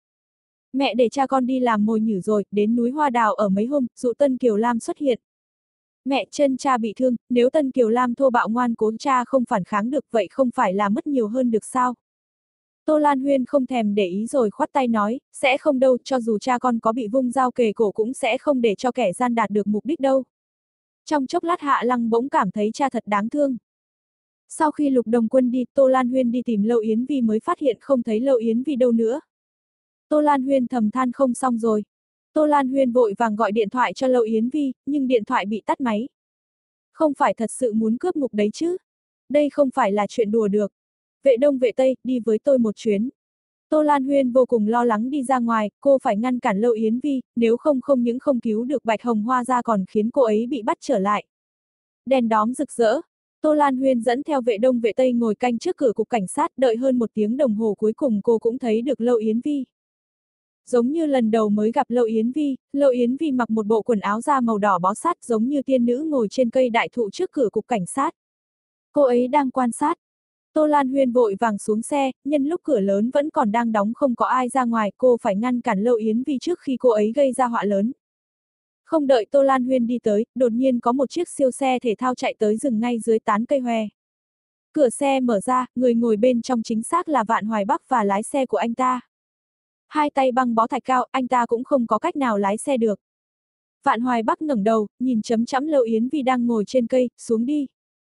Mẹ để cha con đi làm mồi nhử rồi, đến núi Hoa Đào ở mấy hôm, dụ Tân Kiều Lam xuất hiện. Mẹ, chân cha bị thương, nếu Tân Kiều Lam thô bạo ngoan cố cha không phản kháng được vậy không phải là mất nhiều hơn được sao? Tô Lan Huyên không thèm để ý rồi khoát tay nói, sẽ không đâu, cho dù cha con có bị vung dao kề cổ cũng sẽ không để cho kẻ gian đạt được mục đích đâu. Trong chốc lát Hạ Lăng bỗng cảm thấy cha thật đáng thương. Sau khi Lục Đồng Quân đi, Tô Lan Huyên đi tìm Lâu Yến Vi mới phát hiện không thấy Lâu Yến Vi đâu nữa. Tô Lan Huyên thầm than không xong rồi. Tô Lan Huyên vội vàng gọi điện thoại cho Lâu Yến Vi, nhưng điện thoại bị tắt máy. Không phải thật sự muốn cướp ngục đấy chứ? Đây không phải là chuyện đùa được. Vệ Đông vệ Tây, đi với tôi một chuyến. Tô Lan Huyên vô cùng lo lắng đi ra ngoài, cô phải ngăn cản Lâu Yến Vi, nếu không không những không cứu được Bạch Hồng Hoa ra còn khiến cô ấy bị bắt trở lại. Đèn đóm rực rỡ. Tô Lan Huyên dẫn theo vệ Đông vệ Tây ngồi canh trước cửa cục cảnh sát, đợi hơn một tiếng đồng hồ cuối cùng cô cũng thấy được Lâu Yến Vi. Giống như lần đầu mới gặp Lâu Yến Vi, Lâu Yến Vi mặc một bộ quần áo da màu đỏ bó sát giống như tiên nữ ngồi trên cây đại thụ trước cửa cục cảnh sát. Cô ấy đang quan sát. Tô Lan Huyên vội vàng xuống xe, nhân lúc cửa lớn vẫn còn đang đóng không có ai ra ngoài, cô phải ngăn cản Lâu Yến Vi trước khi cô ấy gây ra họa lớn. Không đợi Tô Lan Huyên đi tới, đột nhiên có một chiếc siêu xe thể thao chạy tới dừng ngay dưới tán cây hoè. Cửa xe mở ra, người ngồi bên trong chính xác là Vạn Hoài Bắc và lái xe của anh ta. Hai tay băng bó thạch cao, anh ta cũng không có cách nào lái xe được. Vạn Hoài Bắc ngẩng đầu, nhìn chấm chẵm Lâu Yến Vi đang ngồi trên cây, xuống đi.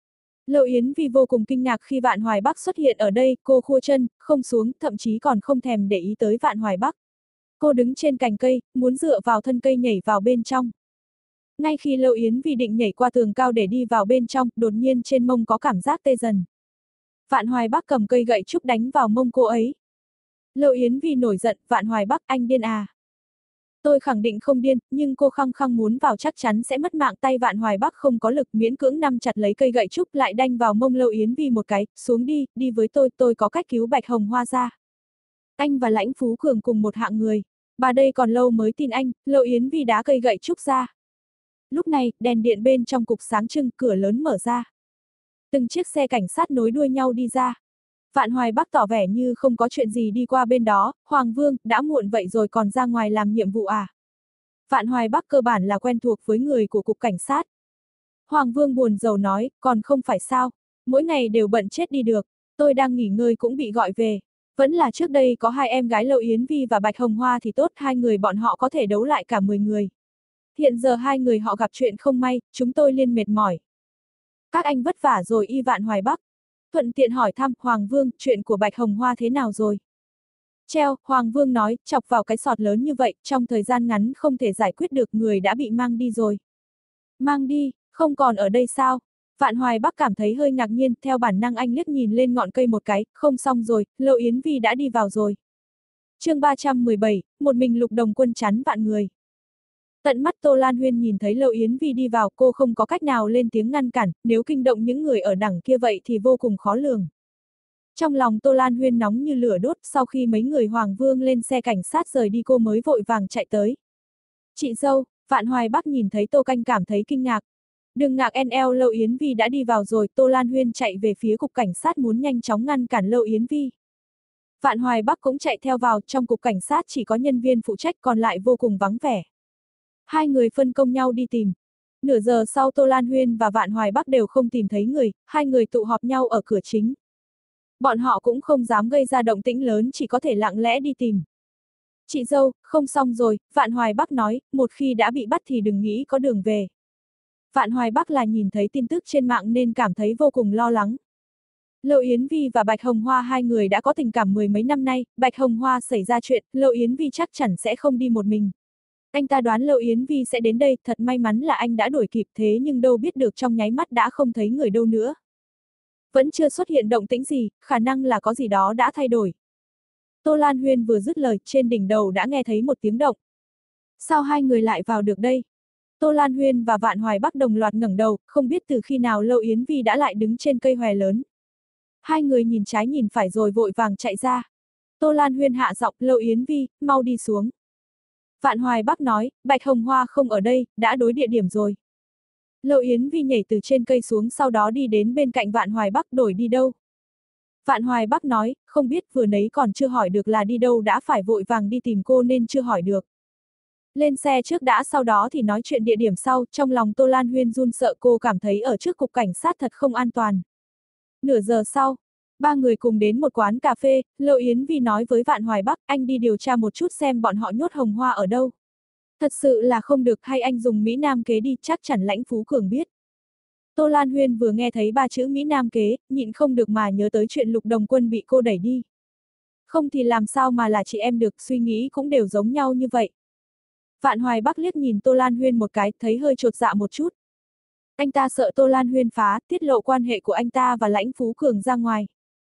Lâu Yến Vi vô cùng kinh ngạc khi Vạn Hoài Bắc xuất hiện ở đây, cô khua chân, không xuống, thậm chí còn không thèm để ý tới Vạn Hoài Bắc. Cô đứng trên cành cây, muốn dựa vào thân cây nhảy vào bên trong. Ngay khi Lâu Yến Vi định nhảy qua tường cao để đi vào bên trong, đột nhiên trên mông có cảm giác tê dần. Vạn Hoài Bắc cầm cây gậy trúc đánh vào mông cô ấy. Lâu Yến Vi nổi giận, Vạn Hoài Bắc, anh điên à? Tôi khẳng định không điên, nhưng cô khăng khăng muốn vào chắc chắn sẽ mất mạng. Tay Vạn Hoài Bắc không có lực, miễn cưỡng nắm chặt lấy cây gậy trúc lại đanh vào mông Lâu Yến Vi một cái, xuống đi, đi với tôi, tôi có cách cứu Bạch Hồng Hoa ra. Anh và Lãnh Phú Cường cùng một hạng người. Bà đây còn lâu mới tin anh, Lâu Yến Vi đá cây gậy trúc ra. Lúc này, đèn điện bên trong cục sáng trưng, cửa lớn mở ra. Từng chiếc xe cảnh sát nối đuôi nhau đi ra. Vạn Hoài Bắc tỏ vẻ như không có chuyện gì đi qua bên đó, Hoàng Vương, đã muộn vậy rồi còn ra ngoài làm nhiệm vụ à? Vạn Hoài Bắc cơ bản là quen thuộc với người của cục cảnh sát. Hoàng Vương buồn rầu nói, còn không phải sao, mỗi ngày đều bận chết đi được, tôi đang nghỉ ngơi cũng bị gọi về. Vẫn là trước đây có hai em gái Lâu Yến Vi và Bạch Hồng Hoa thì tốt, hai người bọn họ có thể đấu lại cả mười người. Hiện giờ hai người họ gặp chuyện không may, chúng tôi liên mệt mỏi. Các anh vất vả rồi y Vạn Hoài Bắc. Thuận tiện hỏi thăm, Hoàng Vương, chuyện của Bạch Hồng Hoa thế nào rồi? Treo, Hoàng Vương nói, chọc vào cái sọt lớn như vậy, trong thời gian ngắn không thể giải quyết được, người đã bị mang đi rồi. Mang đi, không còn ở đây sao? Vạn Hoài Bắc cảm thấy hơi ngạc nhiên, theo bản năng anh liếc nhìn lên ngọn cây một cái, không xong rồi, Lâu Yến Vi đã đi vào rồi. chương ba trăm mười bảy, một mình Lục Đồng Quân chắn vạn người. Tận mắt Tô Lan Huyên nhìn thấy Lâu Yến Vi đi vào, cô không có cách nào lên tiếng ngăn cản, nếu kinh động những người ở đằng kia vậy thì vô cùng khó lường. Trong lòng Tô Lan Huyên nóng như lửa đốt, sau khi mấy người Hoàng Vương lên xe cảnh sát rời đi cô mới vội vàng chạy tới. Chị dâu, Vạn Hoài Bắc nhìn thấy Tô Canh cảm thấy kinh ngạc. Đừng ngạc en eo, Lâu Yến Vi đã đi vào rồi. Tô Lan Huyên chạy về phía cục cảnh sát muốn nhanh chóng ngăn cản Lâu Yến Vi. Vạn Hoài Bắc cũng chạy theo vào, trong cục cảnh sát chỉ có nhân viên phụ trách còn lại vô cùng vắng vẻ. Hai người phân công nhau đi tìm. Nửa giờ sau Tô Lan Huyên và Vạn Hoài Bắc đều không tìm thấy người, hai người tụ họp nhau ở cửa chính. Bọn họ cũng không dám gây ra động tĩnh lớn, chỉ có thể lặng lẽ đi tìm. Chị dâu, không xong rồi, Vạn Hoài Bắc nói, một khi đã bị bắt thì đừng nghĩ có đường về. Vạn Hoài Bắc là nhìn thấy tin tức trên mạng nên cảm thấy vô cùng lo lắng. Lâu Yến Vi và Bạch Hồng Hoa hai người đã có tình cảm mười mấy năm nay, Bạch Hồng Hoa xảy ra chuyện, Lâu Yến Vi chắc chắn sẽ không đi một mình. Anh ta đoán Lâu Yến Vi sẽ đến đây, thật may mắn là anh đã đuổi kịp, thế nhưng đâu biết được trong nháy mắt đã không thấy người đâu nữa. Vẫn chưa xuất hiện động tĩnh gì, khả năng là có gì đó đã thay đổi. Tô Lan Huyên vừa dứt lời, trên đỉnh đầu đã nghe thấy một tiếng động. Sao hai người lại vào được đây? Tô Lan Huyên và Vạn Hoài Bắc đồng loạt ngẩng đầu, không biết từ khi nào Lâu Yến Vi đã lại đứng trên cây hòe lớn. Hai người nhìn trái nhìn phải rồi vội vàng chạy ra. Tô Lan Huyên hạ giọng, Lâu Yến Vi, mau đi xuống. Vạn Hoài Bắc nói, Bạch Hồng Hoa không ở đây, đã đối địa điểm rồi. Lâu Yến Vi nhảy từ trên cây xuống, sau đó đi đến bên cạnh Vạn Hoài Bắc, đổi đi đâu? Vạn Hoài Bắc nói, không biết, vừa nãy còn chưa hỏi được là đi đâu đã phải vội vàng đi tìm cô nên chưa hỏi được. Lên xe trước đã, sau đó thì nói chuyện địa điểm sau. Trong lòng Tô Lan Huyên run sợ, cô cảm thấy ở trước cục cảnh sát thật không an toàn. Nửa giờ sau, ba người cùng đến một quán cà phê, Lâu Yến Vi nói với Vạn Hoài Bắc, anh đi điều tra một chút xem bọn họ nhốt Hồng Hoa ở đâu. Thật sự là không được, hay anh dùng Mỹ Nam kế đi, chắc chắn Lãnh Phú Cường biết. Tô Lan Huyên vừa nghe thấy ba chữ Mỹ Nam kế, nhịn không được mà nhớ tới chuyện Lục Đồng Quân bị cô đẩy đi. Không thì làm sao mà là chị em được, suy nghĩ cũng đều giống nhau như vậy. Vạn Hoài Bắc liếc nhìn Tô Lan Huyên một cái, thấy hơi chột dạ một chút. Anh ta sợ Tô Lan Huyên phá, tiết lộ quan hệ của anh ta và Lãnh Phú Cường ra ngoài.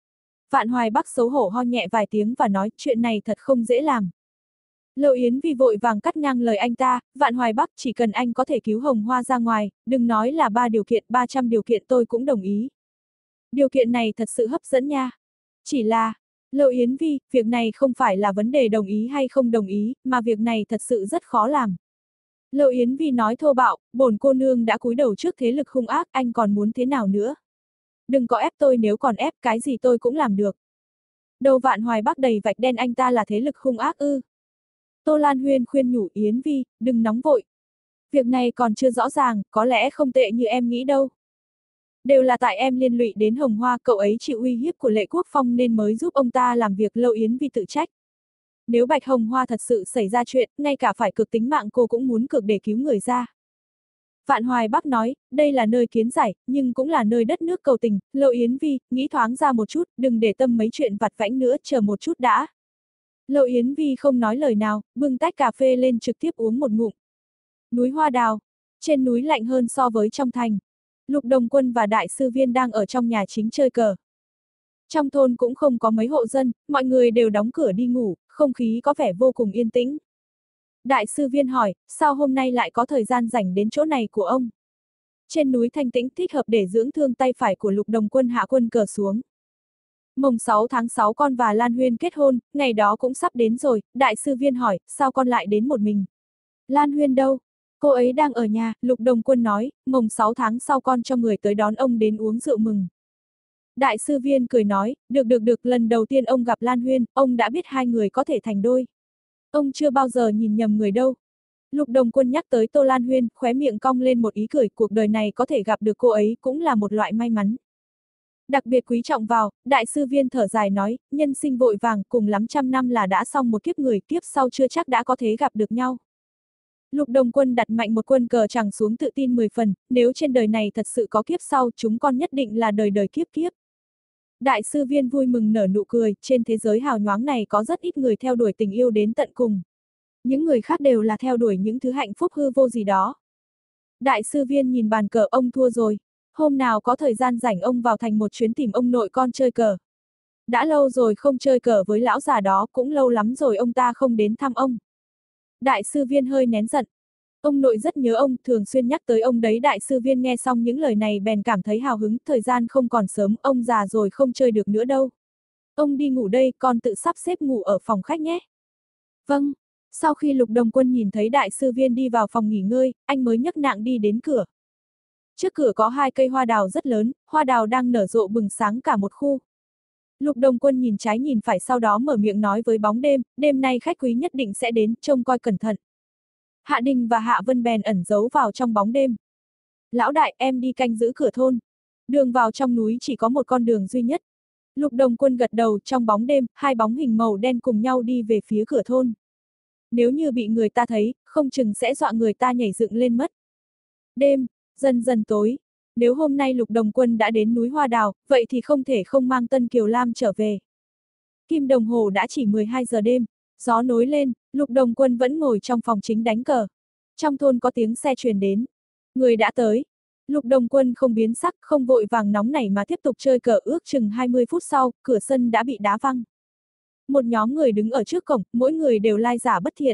Vạn Hoài Bắc xấu hổ ho nhẹ vài tiếng và nói, chuyện này thật không dễ làm. Lâu Yến Vi vội vàng cắt ngang lời anh ta, Vạn Hoài Bắc, chỉ cần anh có thể cứu Hồng Hoa ra ngoài, đừng nói là ba điều kiện, ba trăm điều kiện tôi cũng đồng ý. Điều kiện này thật sự hấp dẫn nha. Chỉ là, Lâu Yến Vi, việc này không phải là vấn đề đồng ý hay không đồng ý, mà việc này thật sự rất khó làm. Lâu Yến Vi nói thô bạo, bổn cô nương đã cúi đầu trước thế lực hung ác, anh còn muốn thế nào nữa? Đừng có ép tôi, nếu còn ép cái gì tôi cũng làm được. Đầu Vạn Hoài Bắc đầy vạch đen, anh ta là thế lực hung ác ư? Tô Lan Huyên khuyên nhủ, Yến Vi, đừng nóng vội. Việc này còn chưa rõ ràng, có lẽ không tệ như em nghĩ đâu. Đều là tại em liên lụy đến Hồng Hoa, cậu ấy chịu uy hiếp của Lệ Quốc Phong nên mới giúp ông ta làm việc. Lâu Yến Vi tự trách. Nếu Bạch Hồng Hoa thật sự xảy ra chuyện, ngay cả phải cược tính mạng cô cũng muốn cược để cứu người ra. Vạn Hoài Bắc nói, đây là nơi kiến giải, nhưng cũng là nơi đất nước cầu tình. Lâu Yến Vi, nghĩ thoáng ra một chút, đừng để tâm mấy chuyện vặt vãnh nữa, chờ một chút đã. Lâu Yến Vi không nói lời nào, bưng tách cà phê lên trực tiếp uống một ngụm. Núi Hoa Đào. Trên núi lạnh hơn so với trong thành. Lục Đồng Quân và Đại sư Viên đang ở trong nhà chính chơi cờ. Trong thôn cũng không có mấy hộ dân, mọi người đều đóng cửa đi ngủ, không khí có vẻ vô cùng yên tĩnh. Đại sư Viên hỏi, sao hôm nay lại có thời gian rảnh đến chỗ này của ông? Trên núi thanh tĩnh, thích hợp để dưỡng thương. Tay phải của Lục Đồng Quân hạ quân cờ xuống. Mồng sáu tháng sáu con và Lan Huyên kết hôn, ngày đó cũng sắp đến rồi. Đại sư Viên hỏi, sao con lại đến một mình? Lan Huyên đâu? Cô ấy đang ở nhà. Lục Đồng Quân nói, mồng sáu tháng sau con cho người tới đón ông đến uống rượu mừng. Đại sư Viên cười nói, được được được, lần đầu tiên ông gặp Lan Huyên, ông đã biết hai người có thể thành đôi. Ông chưa bao giờ nhìn nhầm người đâu. Lục Đồng Quân nhắc tới Tô Lan Huyên, khóe miệng cong lên một ý cười, cuộc đời này có thể gặp được cô ấy cũng là một loại may mắn. Đặc biệt quý trọng vào, Đại sư Viên thở dài nói, nhân sinh vội vàng, cùng lắm trăm năm là đã xong một kiếp người, kiếp sau chưa chắc đã có thể gặp được nhau. Lục Đồng Quân đặt mạnh một quân cờ chẳng xuống, tự tin mười phần, nếu trên đời này thật sự có kiếp sau, chúng con nhất định là đời đời kiếp kiếp. Đại sư Viên vui mừng nở nụ cười, trên thế giới hào nhoáng này có rất ít người theo đuổi tình yêu đến tận cùng. Những người khác đều là theo đuổi những thứ hạnh phúc hư vô gì đó. Đại sư Viên nhìn bàn cờ, ông thua rồi. Hôm nào có thời gian rảnh ông vào thành một chuyến tìm ông nội con chơi cờ. Đã lâu rồi không chơi cờ với lão già đó, cũng lâu lắm rồi ông ta không đến thăm ông. Đại sư Viên hơi nén giận. Ông nội rất nhớ ông, thường xuyên nhắc tới ông đấy. Đại sư Viên nghe xong những lời này bèn cảm thấy hào hứng, thời gian không còn sớm, ông già rồi không chơi được nữa đâu. Ông đi ngủ đây, con tự sắp xếp ngủ ở phòng khách nhé. Vâng. Sau khi Lục Đồng Quân nhìn thấy Đại sư Viên đi vào phòng nghỉ ngơi, anh mới nhấc nạng đi đến cửa. Trước cửa có hai cây hoa đào rất lớn, hoa đào đang nở rộ bừng sáng cả một khu. Lục Đồng Quân nhìn trái nhìn phải, sau đó mở miệng nói với bóng đêm, đêm nay khách quý nhất định sẽ đến, trông coi cẩn thận. Hạ Đình và Hạ Vân bèn ẩn giấu vào trong bóng đêm. Lão đại, em đi canh giữ cửa thôn. Đường vào trong núi chỉ có một con đường duy nhất. Lục Đồng Quân gật đầu, trong bóng đêm, hai bóng hình màu đen cùng nhau đi về phía cửa thôn. Nếu như bị người ta thấy, không chừng sẽ dọa người ta nhảy dựng lên mất. Đêm, dần dần tối. Nếu hôm nay Lục Đồng Quân đã đến núi Hoa Đào, vậy thì không thể không mang Tân Kiều Lam trở về. Kim đồng hồ đã chỉ mười hai giờ đêm, gió nối lên, Lục Đồng Quân vẫn ngồi trong phòng chính đánh cờ. Trong thôn có tiếng xe truyền đến. Người đã tới. Lục Đồng Quân không biến sắc, không vội vàng nóng nảy mà tiếp tục chơi cờ, ước chừng hai mươi phút sau, cửa sân đã bị đá văng. Một nhóm người đứng ở trước cổng, mỗi người đều lai giả bất thiện.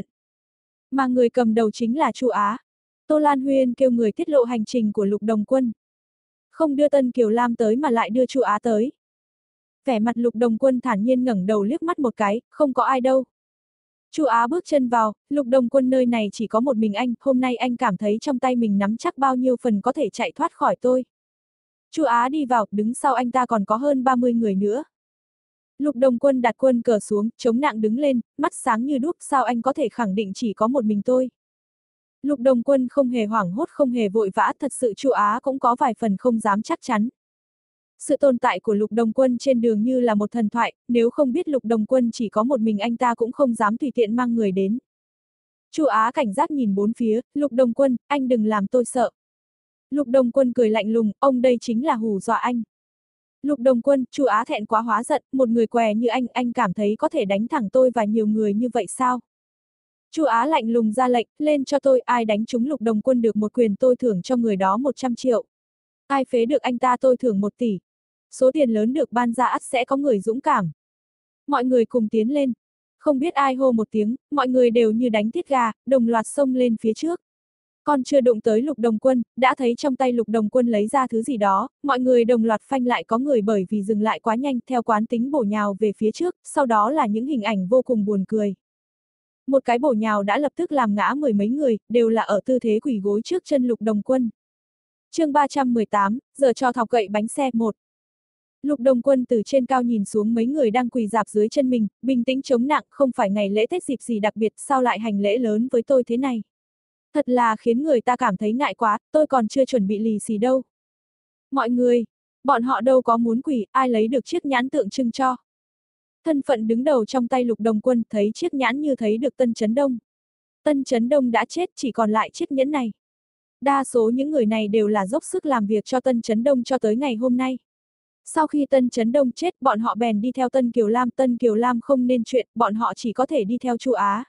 Mà người cầm đầu chính là Chu Á. Tô Lan Huyên kêu người tiết lộ hành trình của Lục Đồng Quân. Không đưa Tân Kiều Lam tới mà lại đưa Chu Á tới. Vẻ mặt Lục Đồng Quân thản nhiên ngẩng đầu liếc mắt một cái, không có ai đâu. Chu Á bước chân vào, Lục Đồng Quân, nơi này chỉ có một mình anh, hôm nay anh cảm thấy trong tay mình nắm chắc bao nhiêu phần có thể chạy thoát khỏi tôi. Chu Á đi vào, đứng sau anh ta còn có hơn ba mươi người nữa. Lục Đồng Quân đặt quân cờ xuống, chống nặng đứng lên, mắt sáng như đuốc, sao anh có thể khẳng định chỉ có một mình tôi. Lục Đồng Quân không hề hoảng hốt, không hề vội vã, thật sự Chu Á cũng có vài phần không dám chắc chắn. Sự tồn tại của Lục Đồng Quân trên đường như là một thần thoại, nếu không biết Lục Đồng Quân chỉ có một mình anh ta cũng không dám tùy tiện mang người đến. Chu Á cảnh giác nhìn bốn phía, Lục Đồng Quân, anh đừng làm tôi sợ. Lục Đồng Quân cười lạnh lùng, ông đây chính là hù dọa anh. Lục Đồng Quân, Chu Á thẹn quá hóa giận, một người què như anh, anh cảm thấy có thể đánh thẳng tôi và nhiều người như vậy sao? Chu Á lạnh lùng ra lệnh, lên cho tôi, ai đánh trúng Lục Đồng Quân được một quyền tôi thưởng cho người đó một trăm triệu. Ai phế được anh ta tôi thưởng một tỷ. Số tiền lớn được ban ra ắt sẽ có người dũng cảm. Mọi người cùng tiến lên. Không biết ai hô một tiếng, mọi người đều như đánh tiết gà, đồng loạt xông lên phía trước. Còn chưa đụng tới Lục Đồng Quân, đã thấy trong tay Lục Đồng Quân lấy ra thứ gì đó, mọi người đồng loạt phanh lại, có người bởi vì dừng lại quá nhanh theo quán tính bổ nhào về phía trước, sau đó là những hình ảnh vô cùng buồn cười. Một cái bổ nhào đã lập tức làm ngã mười mấy người, đều là ở tư thế quỳ gối trước chân Lục Đồng Quân. Chương ba trăm mười tám, giờ cho thọc gậy bánh xe một. Lục Đồng Quân từ trên cao nhìn xuống mấy người đang quỳ rạp dưới chân mình, bình tĩnh chống nặng, không phải ngày lễ Tết dịp gì đặc biệt, sao lại hành lễ lớn với tôi thế này? Thật là khiến người ta cảm thấy ngại quá, tôi còn chưa chuẩn bị lì xì đâu. Mọi người, bọn họ đâu có muốn quỳ, ai lấy được chiếc nhãn tượng trưng cho. Thân phận đứng đầu trong tay Lục Đồng Quân, thấy chiếc nhãn như thấy được Tân Chấn Đông. Tân Chấn Đông đã chết, chỉ còn lại chiếc nhẫn này. Đa số những người này đều là dốc sức làm việc cho Tân Chấn Đông cho tới ngày hôm nay. Sau khi Tân Chấn Đông chết, bọn họ bèn đi theo Tân Kiều Lam, Tân Kiều Lam không nên chuyện, bọn họ chỉ có thể đi theo Chu Á.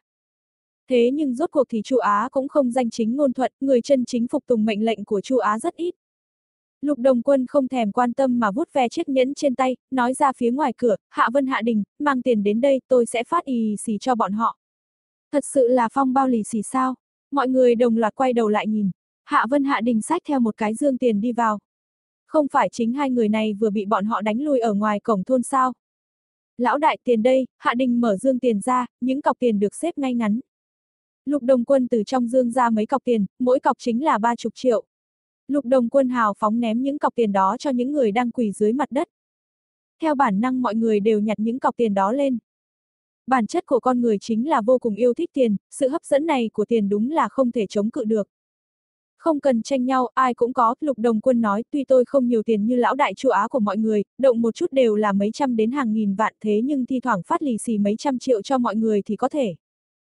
Thế nhưng rốt cuộc thì Chu Á cũng không danh chính ngôn thuận, người chân chính phục tùng mệnh lệnh của Chu Á rất ít. Lục Đồng Quân không thèm quan tâm mà vuốt ve chiếc nhẫn trên tay, nói ra phía ngoài cửa, Hạ Vân Hạ Đình, mang tiền đến đây, tôi sẽ phát ì xì cho bọn họ. Thật sự là phong bao lì xì sao? Mọi người đồng loạt quay đầu lại nhìn. Hạ Vân Hạ Đình xách theo một cái dương tiền đi vào. Không phải chính hai người này vừa bị bọn họ đánh lui ở ngoài cổng thôn sao? Lão đại, tiền đây, Hạ Đình mở dương tiền ra, những cọc tiền được xếp ngay ngắn. Lục Đồng Quân từ trong dương ra mấy cọc tiền, mỗi cọc chính là ba chục triệu. Lục Đồng Quân hào phóng ném những cọc tiền đó cho những người đang quỳ dưới mặt đất. Theo bản năng mọi người đều nhặt những cọc tiền đó lên. Bản chất của con người chính là vô cùng yêu thích tiền, sự hấp dẫn này của tiền đúng là không thể chống cự được. Không cần tranh nhau, ai cũng có, Lục Đồng Quân nói, tuy tôi không nhiều tiền như lão đại Chu Á của mọi người, động một chút đều là mấy trăm đến hàng nghìn vạn, thế nhưng thi thoảng phát lì xì mấy trăm triệu cho mọi người thì có thể.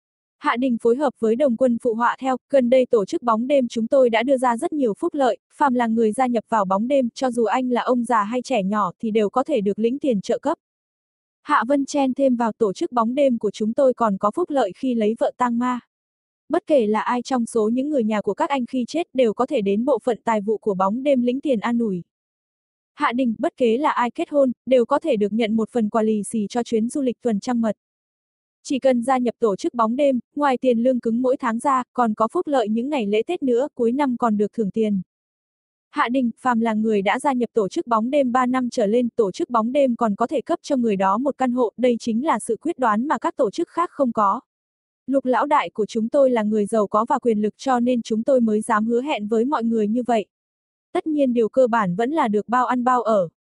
Hạ Đình phối hợp với Đồng Quân phụ họa theo, gần đây tổ chức bóng đêm chúng tôi đã đưa ra rất nhiều phúc lợi, phàm là người gia nhập vào bóng đêm, cho dù anh là ông già hay trẻ nhỏ thì đều có thể được lĩnh tiền trợ cấp. Hạ Vân chen thêm vào, tổ chức bóng đêm của chúng tôi còn có phúc lợi khi lấy vợ tang ma. Bất kể là ai trong số những người nhà của các anh khi chết đều có thể đến bộ phận tài vụ của bóng đêm lĩnh tiền an ủi. Hạ Đình, bất kể là ai kết hôn, đều có thể được nhận một phần quà lì xì cho chuyến du lịch tuần trăng mật. Chỉ cần gia nhập tổ chức bóng đêm, ngoài tiền lương cứng mỗi tháng ra, còn có phúc lợi những ngày lễ Tết nữa, cuối năm còn được thưởng tiền. Hạ Đình, phàm là người đã gia nhập tổ chức bóng đêm ba năm trở lên, tổ chức bóng đêm còn có thể cấp cho người đó một căn hộ, đây chính là sự quyết đoán mà các tổ chức khác không có. Lục lão đại của chúng tôi là người giàu có và quyền lực cho nên chúng tôi mới dám hứa hẹn với mọi người như vậy. Tất nhiên điều cơ bản vẫn là được bao ăn bao ở.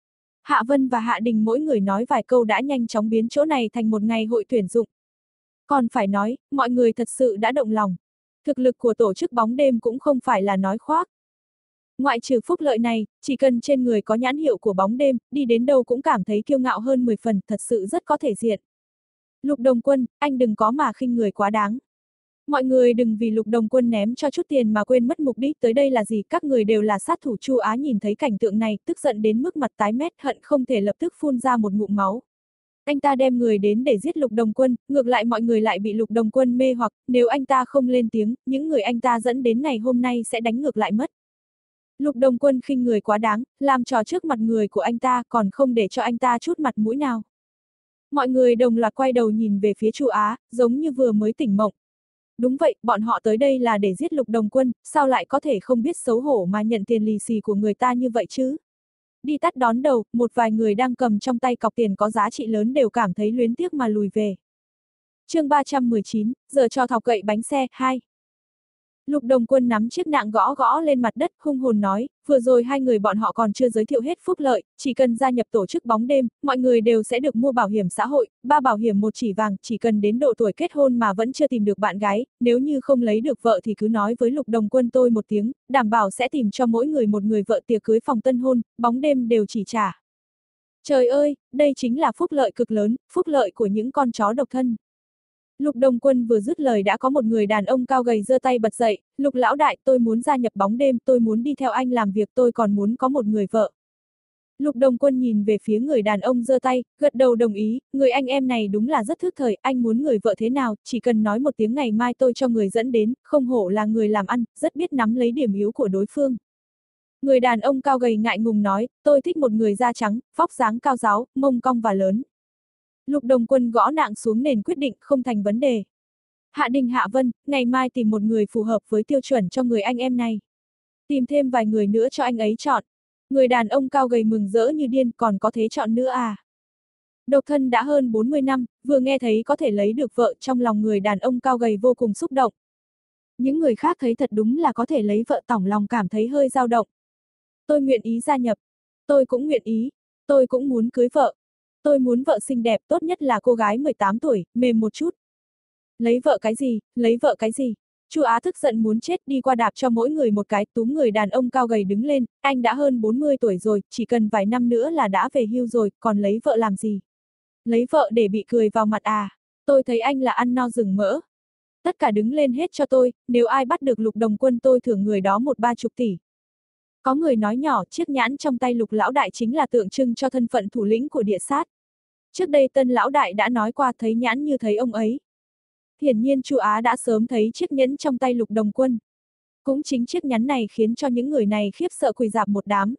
Hạ Vân và Hạ Đình mỗi người nói vài câu đã nhanh chóng biến chỗ này thành một ngày hội tuyển dụng. Còn phải nói, mọi người thật sự đã động lòng. Thực lực của tổ chức bóng đêm cũng không phải là nói khoác. Ngoại trừ phúc lợi này, chỉ cần trên người có nhãn hiệu của bóng đêm, đi đến đâu cũng cảm thấy kiêu ngạo hơn mười phần, thật sự rất có thể diện. Lục Đồng Quân, anh đừng có mà khinh người quá đáng. Mọi người đừng vì Lục Đồng Quân ném cho chút tiền mà quên mất mục đích tới đây là gì, các người đều là sát thủ. Chu Á nhìn thấy cảnh tượng này, tức giận đến mức mặt tái mét, hận không thể lập tức phun ra một ngụm máu. Anh ta đem người đến để giết Lục Đồng Quân, ngược lại mọi người lại bị Lục Đồng Quân mê hoặc, nếu anh ta không lên tiếng, những người anh ta dẫn đến ngày hôm nay sẽ đánh ngược lại mất. Lục Đồng Quân khinh người quá đáng, làm trò trước mặt người của anh ta, còn không để cho anh ta chút mặt mũi nào. Mọi người đồng loạt quay đầu nhìn về phía Chu Á, giống như vừa mới tỉnh mộng. Đúng vậy, bọn họ tới đây là để giết Lục Đồng Quân, sao lại có thể không biết xấu hổ mà nhận tiền lì xì của người ta như vậy chứ? Đi tắt đón đầu, một vài người đang cầm trong tay cọc tiền có giá trị lớn đều cảm thấy luyến tiếc mà lùi về. Chương ba trăm mười chín, giờ cho thọc gậy bánh xe, hai. Lục Đồng Quân nắm chiếc nạng gõ gõ lên mặt đất, hung hồn nói, vừa rồi hai người bọn họ còn chưa giới thiệu hết phúc lợi, chỉ cần gia nhập tổ chức bóng đêm, mọi người đều sẽ được mua bảo hiểm xã hội, ba bảo hiểm một chỉ vàng, chỉ cần đến độ tuổi kết hôn mà vẫn chưa tìm được bạn gái, nếu như không lấy được vợ thì cứ nói với Lục Đồng Quân tôi một tiếng, đảm bảo sẽ tìm cho mỗi người một người vợ tiệc cưới phòng tân hôn, bóng đêm đều chỉ trả. Trời ơi, đây chính là phúc lợi cực lớn, phúc lợi của những con chó độc thân. Lục Đồng Quân vừa dứt lời đã có một người đàn ông cao gầy giơ tay bật dậy, Lục lão đại, tôi muốn gia nhập bóng đêm, tôi muốn đi theo anh làm việc, tôi còn muốn có một người vợ. Lục Đồng Quân nhìn về phía người đàn ông giơ tay, gật đầu đồng ý, người anh em này đúng là rất thức thời, anh muốn người vợ thế nào, chỉ cần nói một tiếng ngày mai tôi cho người dẫn đến, không hổ là người làm ăn, rất biết nắm lấy điểm yếu của đối phương. Người đàn ông cao gầy ngại ngùng nói, tôi thích một người da trắng, vóc dáng cao ráo, mông cong và lớn. Lục Đồng Quân gõ nạng xuống nền quyết định, không thành vấn đề. Hạ Đình Hạ Vân, ngày mai tìm một người phù hợp với tiêu chuẩn cho người anh em này. Tìm thêm vài người nữa cho anh ấy chọn. Người đàn ông cao gầy mừng rỡ như điên, còn có thế chọn nữa à? Độc thân đã hơn bốn mươi năm, vừa nghe thấy có thể lấy được vợ, trong lòng người đàn ông cao gầy vô cùng xúc động. Những người khác thấy thật đúng là có thể lấy vợ, tỏng lòng cảm thấy hơi dao động. Tôi nguyện ý gia nhập. Tôi cũng nguyện ý. Tôi cũng muốn cưới vợ. Tôi muốn vợ xinh đẹp, tốt nhất là cô gái mười tám tuổi, mềm một chút. Lấy vợ cái gì, lấy vợ cái gì? Chu Á tức giận muốn chết, đi qua đạp cho mỗi người một cái, túm người đàn ông cao gầy đứng lên, anh đã hơn bốn mươi tuổi rồi, chỉ cần vài năm nữa là đã về hưu rồi, còn lấy vợ làm gì? Lấy vợ để bị cười vào mặt à? Tôi thấy anh là ăn no rừng mỡ. Tất cả đứng lên hết cho tôi, nếu ai bắt được Lục Đồng Quân tôi thưởng người đó một ba chục tỷ. Có người nói nhỏ, chiếc nhãn trong tay Lục lão đại chính là tượng trưng cho thân phận thủ lĩnh của địa sát. Trước đây Tân lão đại đã nói qua thấy nhãn như thấy ông ấy. Hiển nhiên Chu Á đã sớm thấy chiếc nhẫn trong tay Lục Đồng Quân. Cũng chính chiếc nhẫn này khiến cho những người này khiếp sợ quỳ rạp một đám.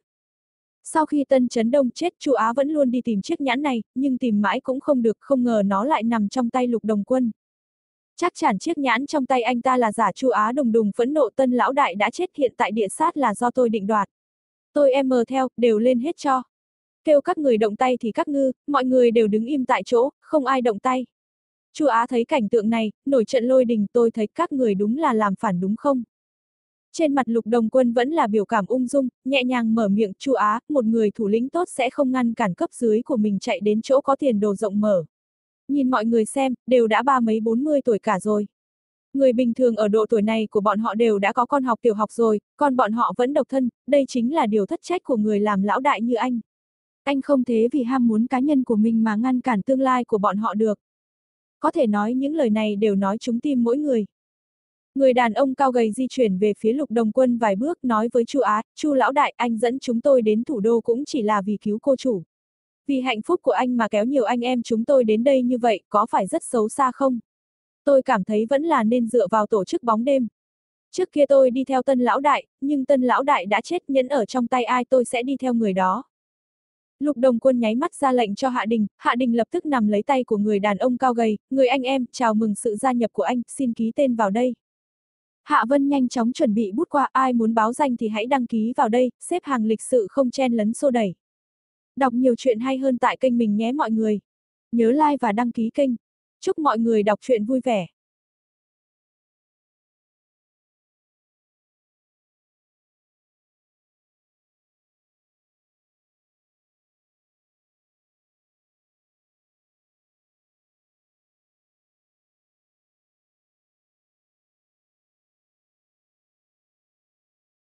Sau khi Tân Chấn Đông chết, Chu Á vẫn luôn đi tìm chiếc nhẫn này, nhưng tìm mãi cũng không được, không ngờ nó lại nằm trong tay Lục Đồng Quân. Chắc chắn chiếc nhẫn trong tay anh ta là giả. Chu Á đùng đùng phẫn nộ, Tân lão đại đã chết, hiện tại địa sát là do tôi định đoạt. Tôi em mờ theo, đều lên hết cho. Kêu các người động tay thì các ngư, mọi người đều đứng im tại chỗ, không ai động tay. Chu Á thấy cảnh tượng này, nổi trận lôi đình, tôi thấy các người đúng là làm phản đúng không? Trên mặt Lục Đồng Quân vẫn là biểu cảm ung dung, nhẹ nhàng mở miệng, Chu Á, một người thủ lĩnh tốt sẽ không ngăn cản cấp dưới của mình chạy đến chỗ có tiền đồ rộng mở. Nhìn mọi người xem, đều đã ba mấy bốn mươi tuổi cả rồi. Người bình thường ở độ tuổi này của bọn họ đều đã có con học tiểu học rồi, còn bọn họ vẫn độc thân, đây chính là điều thất trách của người làm lão đại như anh. Anh không thế vì ham muốn cá nhân của mình mà ngăn cản tương lai của bọn họ được. Có thể nói những lời này đều nói trúng tim mỗi người. Người đàn ông cao gầy di chuyển về phía Lục Đồng Quân vài bước, nói với Chu Á, Chu lão đại, anh dẫn chúng tôi đến thủ đô cũng chỉ là vì cứu cô chủ. Vì hạnh phúc của anh mà kéo nhiều anh em chúng tôi đến đây như vậy, có phải rất xấu xa không? Tôi cảm thấy vẫn là nên dựa vào tổ chức bóng đêm. Trước kia tôi đi theo Tân lão đại, nhưng Tân lão đại đã chết, nhẫn ở trong tay ai tôi sẽ đi theo người đó. Lục Đồng Quân nháy mắt ra lệnh cho Hạ Đình, Hạ Đình lập tức nắm lấy tay của người đàn ông cao gầy, người anh em, chào mừng sự gia nhập của anh, xin ký tên vào đây. Hạ Vân nhanh chóng chuẩn bị bút qua, ai muốn báo danh thì hãy đăng ký vào đây, xếp hàng lịch sự không chen lấn xô đẩy. Đọc nhiều chuyện hay hơn tại kênh mình nhé mọi người. Nhớ like và đăng ký kênh. Chúc mọi người đọc truyện vui vẻ.